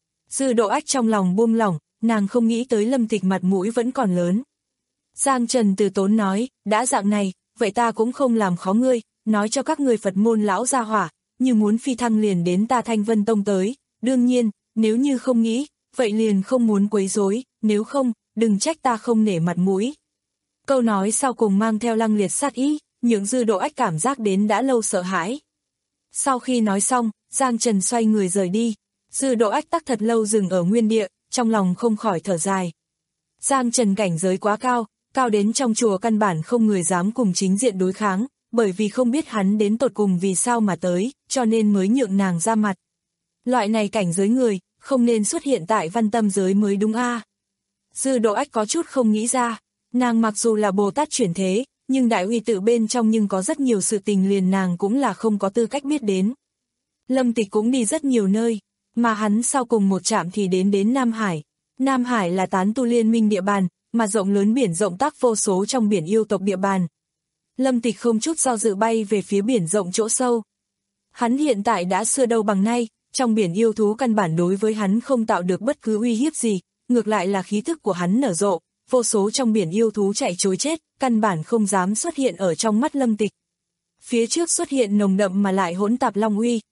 Speaker 2: Dư Độ Ách trong lòng buông lỏng, nàng không nghĩ tới Lâm Tịch mặt mũi vẫn còn lớn. Giang Trần từ tốn nói, đã dạng này, vậy ta cũng không làm khó ngươi, nói cho các ngươi Phật môn lão gia hỏa, như muốn phi thăng liền đến ta Thanh Vân Tông tới, đương nhiên, nếu như không nghĩ, vậy liền không muốn quấy rối, nếu không, đừng trách ta không nể mặt mũi. Câu nói sau cùng mang theo lăng liệt sát ý, nhượng Dư Độ Ách cảm giác đến đã lâu sợ hãi. Sau khi nói xong, Giang Trần xoay người rời đi, Dư Độ Ách tắc thật lâu dừng ở nguyên địa, trong lòng không khỏi thở dài. Giang Trần cảnh giới quá cao, cao đến trong chùa căn bản không người dám cùng chính diện đối kháng, bởi vì không biết hắn đến tột cùng vì sao mà tới, cho nên mới nhượng nàng ra mặt. Loại này cảnh giới người, không nên xuất hiện tại Văn Tâm giới mới đúng a. À. Dư Độ Ách có chút không nghĩ ra, nàng mặc dù là Bồ Tát chuyển thế, nhưng Đại Uy Tự bên trong nhưng có rất nhiều sự tình liền nàng cũng là không có tư cách biết đến. Lâm Tịch cũng đi rất nhiều nơi, mà hắn sau cùng một trạm thì đến đến Nam Hải. Nam Hải là tán tu liên minh địa bàn, mà rộng lớn biển rộng tác vô số trong biển yêu tộc địa bàn. Lâm Tịch không chút do dự bay về phía biển rộng chỗ sâu. Hắn hiện tại đã xưa đâu bằng nay, trong biển yêu thú căn bản đối với hắn không tạo được bất cứ uy hiếp gì, ngược lại là khí thức của hắn nở rộ, vô số trong biển yêu thú chạy trối chết, căn bản không dám xuất hiện ở trong mắt Lâm Tịch. Phía trước xuất hiện nồng đậm mà lại hỗn tạp long uy,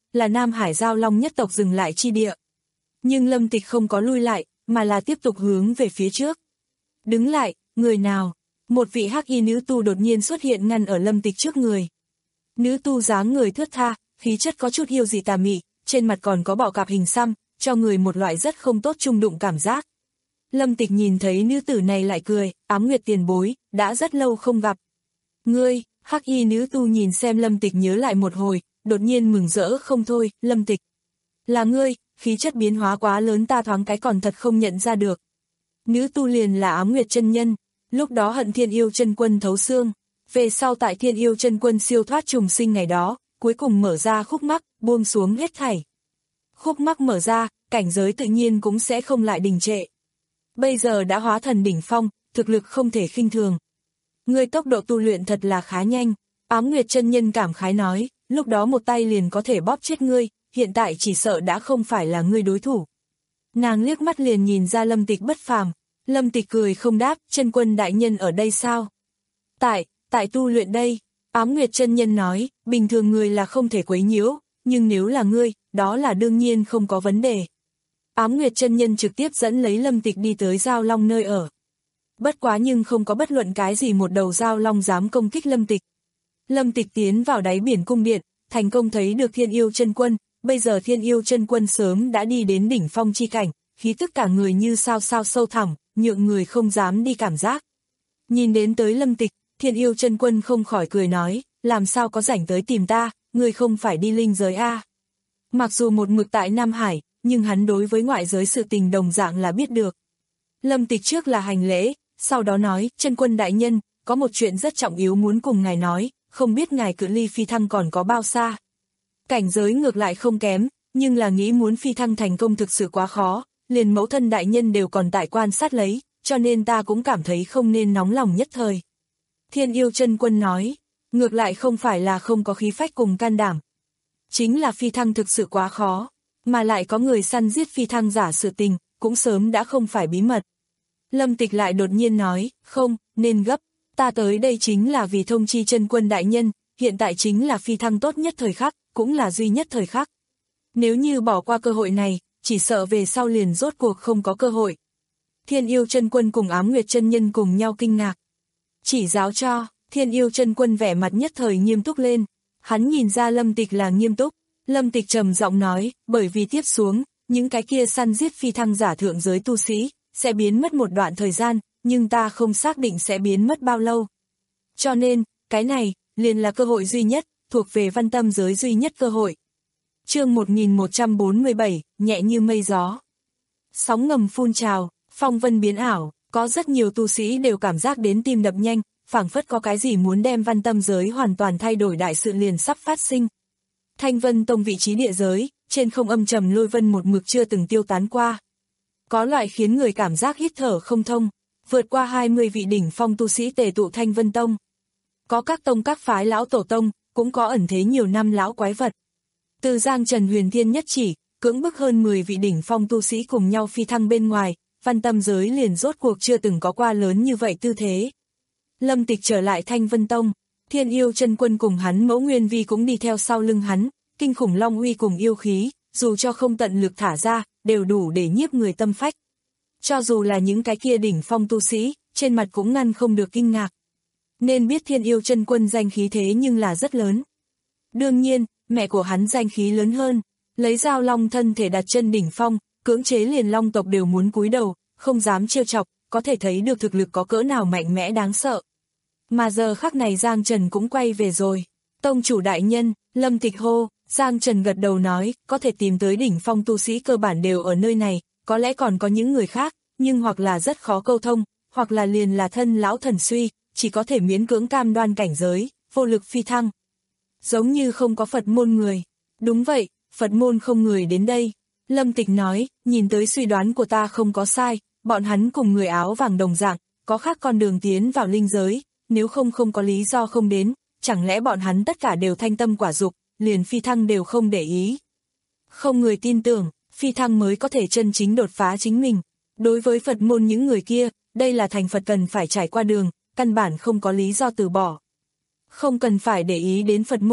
Speaker 2: là Nam Hải Giao Long nhất tộc dừng lại chi địa. Nhưng Lâm Tịch không có lui lại, mà là tiếp tục hướng về phía trước. Đứng lại, người nào? Một vị hắc y nữ tu đột nhiên xuất hiện ngăn ở Lâm Tịch trước người. Nữ tu dáng người thướt tha, khí chất có chút yêu dị tà mị, trên mặt còn có bọ cạp hình xăm, cho người một loại rất không tốt chung đụng cảm giác. Lâm Tịch nhìn thấy nữ tử này lại cười, Ám Nguyệt tiền bối, đã rất lâu không gặp. Ngươi, hắc y nữ tu nhìn xem Lâm Tịch nhớ lại một hồi, đột nhiên mừng rỡ không thôi, Lâm Tịch. Là ngươi, khí chất biến hóa quá lớn ta thoáng cái còn thật không nhận ra được. Nữ tu liền là Ám Nguyệt chân nhân, lúc đó hận Thiên Yêu chân quân thấu xương. Về sau tại Thiên Yêu chân quân siêu thoát trùng sinh ngày đó, cuối cùng mở ra khúc mắc, buông xuống hết thảy. Khúc mắc mở ra, cảnh giới tự nhiên cũng sẽ không lại đình trệ. Bây giờ đã hóa thần đỉnh phong, thực lực không thể khinh thường. Ngươi tốc độ tu luyện thật là khá nhanh, Ám Nguyệt chân nhân cảm khái nói, lúc đó một tay liền có thể bóp chết ngươi, hiện tại chỉ sợ đã không phải là ngươi đối thủ. Nàng liếc mắt liền nhìn ra Lâm Tịch bất phàm, Lâm Tịch cười không đáp, chân quân đại nhân ở đây sao? Tại, tại tu luyện đây, Ám Nguyệt chân nhân nói, bình thường người là không thể quấy nhiễu, nhưng nếu là ngươi, đó là đương nhiên không có vấn đề. Ám Nguyệt chân nhân trực tiếp dẫn lấy Lâm Tịch đi tới Giao Long nơi ở. Bất quá nhưng không có bất luận cái gì một đầu Giao Long dám công kích Lâm Tịch. Lâm Tịch tiến vào đáy biển cung điện, thành công thấy được Thiên Yêu chân quân, bây giờ Thiên Yêu chân quân sớm đã đi đến đỉnh phong chi cảnh, khí tức cả người như sao sao sâu thẳm, nhượng người không dám đi cảm giác. Nhìn đến tới Lâm Tịch, Thiên Yêu chân quân không khỏi cười nói, làm sao có rảnh tới tìm ta, người không phải đi linh giới a? Mặc dù một mực tại Nam Hải, nhưng hắn đối với ngoại giới sự tình đồng dạng là biết được. Lâm Tịch trước là hành lễ, sau đó nói, chân quân đại nhân, có một chuyện rất trọng yếu muốn cùng ngài nói, không biết ngài cự ly phi thăng còn có bao xa. Cảnh giới ngược lại không kém, nhưng là nghĩ muốn phi thăng thành công thực sự quá khó, liền mẫu thân đại nhân đều còn tại quan sát lấy, cho nên ta cũng cảm thấy không nên nóng lòng nhất thời. Thiên Yêu chân quân nói, ngược lại không phải là không có khí phách cùng can đảm. Chính là phi thăng thực sự quá khó, mà lại có người săn giết phi thăng giả sự tình, cũng sớm đã không phải bí mật. Lâm Tịch lại đột nhiên nói, không, nên gấp, ta tới đây chính là vì thông chi chân quân đại nhân, hiện tại chính là phi thăng tốt nhất thời khắc, cũng là duy nhất thời khắc. Nếu như bỏ qua cơ hội này, chỉ sợ về sau liền rốt cuộc không có cơ hội. Thiên Yêu chân quân cùng Ám Nguyệt chân nhân cùng nhau kinh ngạc. Chỉ giáo cho, Thiên Yêu chân quân vẻ mặt nhất thời nghiêm túc lên, hắn nhìn ra Lâm Tịch là nghiêm túc, Lâm Tịch trầm giọng nói, bởi vì tiếp xuống, những cái kia săn giết phi thăng giả thượng giới tu sĩ, sẽ biến mất một đoạn thời gian, nhưng ta không xác định sẽ biến mất bao lâu. Cho nên, cái này, liền là cơ hội duy nhất, thuộc về văn tâm giới duy nhất cơ hội. Chương một nghìn một trăm bốn mươi bảy, nhẹ như mây gió. Sóng ngầm phun trào, phong vân biến ảo, có rất nhiều tu sĩ đều cảm giác đến tim đập nhanh, phảng phất có cái gì muốn đem văn tâm giới hoàn toàn thay đổi đại sự liền sắp phát sinh. Thanh Vân Tông vị trí địa giới, trên không âm trầm lôi vân một mực chưa từng tiêu tán qua. Có loại khiến người cảm giác hít thở không thông, vượt qua hai mươi vị đỉnh phong tu sĩ tề tụ Thanh Vân Tông. Có các tông các phái lão tổ tông, cũng có ẩn thế nhiều năm lão quái vật. Từ Giang Trần Huyền Thiên nhất chỉ, cưỡng bức hơn mười vị đỉnh phong tu sĩ cùng nhau phi thăng bên ngoài, văn tâm giới liền rốt cuộc chưa từng có qua lớn như vậy tư thế. Lâm Tịch trở lại Thanh Vân Tông, Thiên Yêu chân quân cùng hắn mẫu Nguyên Vi cũng đi theo sau lưng hắn, kinh khủng long uy cùng yêu khí, dù cho không tận lực thả ra, đều đủ để nhiếp người tâm phách. Cho dù là những cái kia đỉnh phong tu sĩ, trên mặt cũng ngăn không được kinh ngạc. Nên biết Thiên Yêu chân quân danh khí thế nhưng là rất lớn. Đương nhiên, mẹ của hắn danh khí lớn hơn, lấy Giao Long thân thể đặt chân đỉnh phong, cưỡng chế liền long tộc đều muốn cúi đầu, không dám trêu chọc, có thể thấy được thực lực có cỡ nào mạnh mẽ đáng sợ. Mà giờ khắc này Giang Trần cũng quay về rồi. Tông chủ đại nhân, Lâm Tịch hô, Giang Trần gật đầu nói, có thể tìm tới đỉnh phong tu sĩ cơ bản đều ở nơi này, có lẽ còn có những người khác, nhưng hoặc là rất khó câu thông, hoặc là liền là thân lão thần suy, chỉ có thể miễn cưỡng cam đoan cảnh giới, vô lực phi thăng. Giống như không có Phật môn người. Đúng vậy, Phật môn không người đến đây. Lâm Tịch nói, nhìn tới suy đoán của ta không có sai, bọn hắn cùng người áo vàng đồng dạng, có khác con đường tiến vào linh giới, nếu không không có lý do không đến, chẳng lẽ bọn hắn tất cả đều thanh tâm quả dục, liền phi thăng đều không để ý. Không người tin tưởng, phi thăng mới có thể chân chính đột phá chính mình. Đối với Phật môn những người kia, đây là thành Phật cần phải trải qua đường, căn bản không có lý do từ bỏ. Không cần phải để ý đến Phật môn,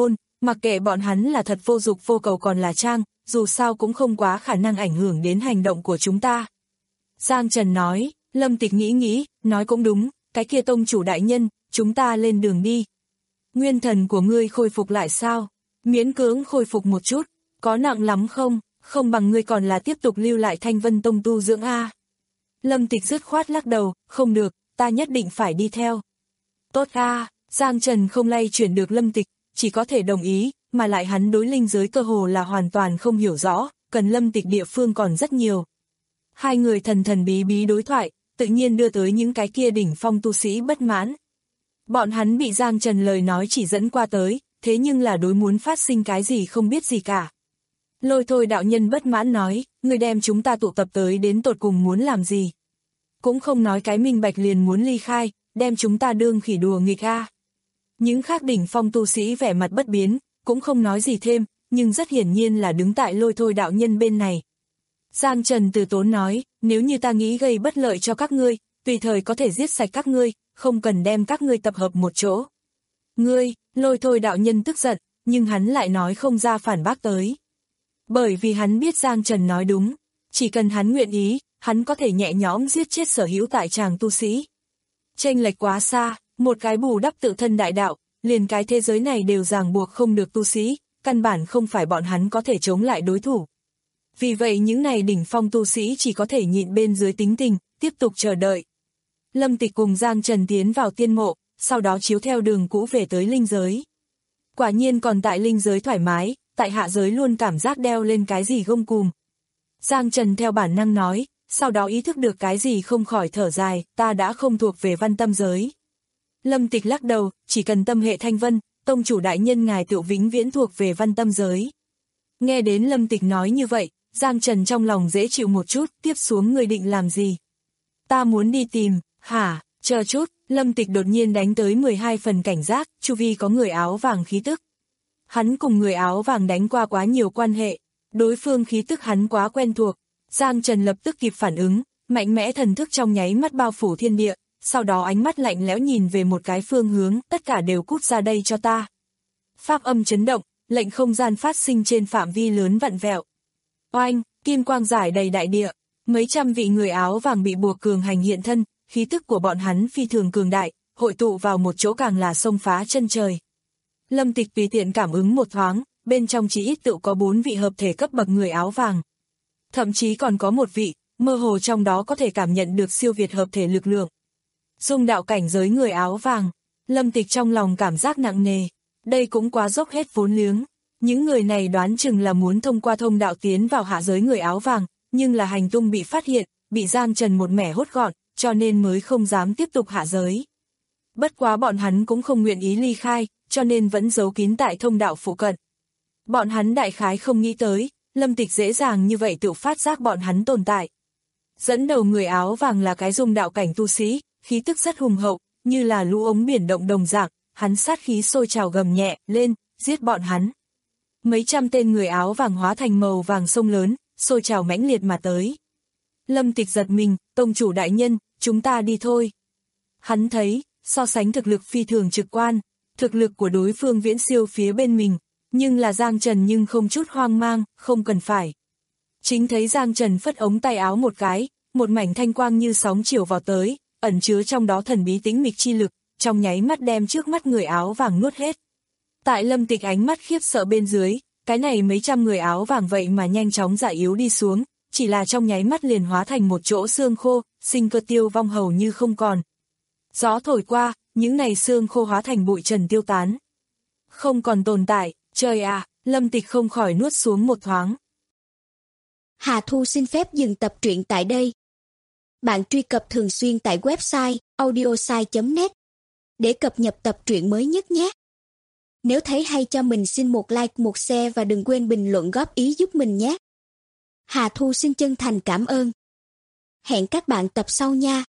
Speaker 2: Mặc kệ bọn hắn là thật vô dục vô cầu còn là trang, dù sao cũng không quá khả năng ảnh hưởng đến hành động của chúng ta. Giang Trần nói, Lâm Tịch nghĩ nghĩ, nói cũng đúng, cái kia tông chủ đại nhân, chúng ta lên đường đi. Nguyên thần của ngươi khôi phục lại sao? Miễn cưỡng khôi phục một chút, có nặng lắm không? Không bằng ngươi còn là tiếp tục lưu lại Thanh Vân Tông tu dưỡng a. Lâm Tịch dứt khoát lắc đầu, không được, ta nhất định phải đi theo. Tốt a, Giang Trần không lay chuyển được Lâm Tịch, chỉ có thể đồng ý, mà lại hắn đối linh giới cơ hồ là hoàn toàn không hiểu rõ, cần Lâm Tịch địa phương còn rất nhiều. Hai người thần thần bí bí đối thoại, tự nhiên đưa tới những cái kia đỉnh phong tu sĩ bất mãn. Bọn hắn bị Giang Trần lời nói chỉ dẫn qua tới, thế nhưng là đối muốn phát sinh cái gì không biết gì cả. Lôi Thôi đạo nhân bất mãn nói, người đem chúng ta tụ tập tới đến tột cùng muốn làm gì. Cũng không nói cái minh bạch liền muốn ly khai, đem chúng ta đương khỉ đùa nghịch a. Những khác đỉnh phong tu sĩ vẻ mặt bất biến, cũng không nói gì thêm, nhưng rất hiển nhiên là đứng tại Lôi Thôi đạo nhân bên này. Giang Trần từ tốn nói, nếu như ta nghĩ gây bất lợi cho các ngươi, tùy thời có thể giết sạch các ngươi, không cần đem các ngươi tập hợp một chỗ. Ngươi, Lôi Thôi đạo nhân tức giận, nhưng hắn lại nói không ra phản bác tới. Bởi vì hắn biết Giang Trần nói đúng, chỉ cần hắn nguyện ý, hắn có thể nhẹ nhõm giết chết sở hữu tại tràng tu sĩ. Chênh lệch quá xa, một cái bù đắp tự thân đại đạo, liền cái thế giới này đều ràng buộc không được tu sĩ, căn bản không phải bọn hắn có thể chống lại đối thủ. Vì vậy những này đỉnh phong tu sĩ chỉ có thể nhịn bên dưới tính tình, tiếp tục chờ đợi. Lâm Tịch cùng Giang Trần tiến vào tiên mộ, sau đó chiếu theo đường cũ về tới linh giới. Quả nhiên còn tại linh giới thoải mái, tại hạ giới luôn cảm giác đeo lên cái gì gông cùm. Giang Trần theo bản năng nói, sau đó ý thức được cái gì không khỏi thở dài, ta đã không thuộc về văn tâm giới. Lâm Tịch lắc đầu, chỉ cần tâm hệ thanh vân, tông chủ đại nhân ngài tự vĩnh viễn thuộc về văn tâm giới. Nghe đến Lâm Tịch nói như vậy, Giang Trần trong lòng dễ chịu một chút, tiếp xuống người định làm gì? Ta muốn đi tìm, hả, chờ chút, Lâm Tịch đột nhiên đánh tới mười hai phần cảnh giác, chu vi có người áo vàng khí tức. Hắn cùng người áo vàng đánh qua quá nhiều quan hệ, đối phương khí tức hắn quá quen thuộc. Giang Trần lập tức kịp phản ứng, mạnh mẽ thần thức trong nháy mắt bao phủ thiên địa, sau đó ánh mắt lạnh lẽo nhìn về một cái phương hướng, tất cả đều cút ra đây cho ta. Pháp âm chấn động, lệnh không gian phát sinh trên phạm vi lớn vặn vẹo. Oanh, kim quang rải đầy đại địa, mấy trăm vị người áo vàng bị buộc cường hành hiện thân, khí tức của bọn hắn phi thường cường đại, hội tụ vào một chỗ càng là xông phá chân trời. Lâm Tịch tùy tiện cảm ứng một thoáng, bên trong chỉ ít tự có bốn vị hợp thể cấp bậc người áo vàng. Thậm chí còn có một vị, mơ hồ trong đó có thể cảm nhận được siêu việt hợp thể lực lượng. Dung đạo cảnh giới người áo vàng, Lâm Tịch trong lòng cảm giác nặng nề, đây cũng quá dốc hết vốn liếng. Những người này đoán chừng là muốn thông qua thông đạo tiến vào hạ giới người áo vàng, nhưng là hành tung bị phát hiện, bị Giang Trần một mẻ hốt gọn, cho nên mới không dám tiếp tục hạ giới. Bất quá bọn hắn cũng không nguyện ý ly khai, cho nên vẫn giấu kín tại thông đạo phụ cận. Bọn hắn đại khái không nghĩ tới, Lâm Tịch dễ dàng như vậy tự phát giác bọn hắn tồn tại. Dẫn đầu người áo vàng là cái dung đạo cảnh tu sĩ, khí tức rất hùng hậu, như là lũ ống biển động đồng dạng, hắn sát khí sôi trào gầm nhẹ, lên, giết bọn hắn. Mấy trăm tên người áo vàng hóa thành màu vàng sông lớn, sôi trào mãnh liệt mà tới. Lâm Tịch giật mình, tông chủ đại nhân, chúng ta đi thôi. Hắn thấy, so sánh thực lực phi thường trực quan, thực lực của đối phương viễn siêu phía bên mình, nhưng là Giang Trần nhưng không chút hoang mang, không cần phải. Chính thấy Giang Trần phất ống tay áo một cái, một mảnh thanh quang như sóng chiều vào tới, ẩn chứa trong đó thần bí tĩnh mịch chi lực, trong nháy mắt đem trước mắt người áo vàng nuốt hết. Tại Lâm Tịch ánh mắt khiếp sợ bên dưới, cái này mấy trăm người áo vàng vậy mà nhanh chóng giải yếu đi xuống, chỉ là trong nháy mắt liền hóa thành một chỗ xương khô, sinh cơ tiêu vong hầu như không còn. Gió thổi qua, những này xương khô hóa thành bụi trần tiêu tán. Không còn tồn tại, trời à, Lâm Tịch không khỏi nuốt xuống một thoáng.
Speaker 3: Hà Thu xin phép dừng tập truyện tại đây. Bạn truy cập thường xuyên tại website audiosai chấm net để cập nhật tập truyện mới nhất nhé. Nếu thấy hay cho mình xin một like, một share và đừng quên bình luận góp ý giúp mình nhé. Hà Thu xin chân thành cảm ơn. Hẹn các bạn tập sau nha.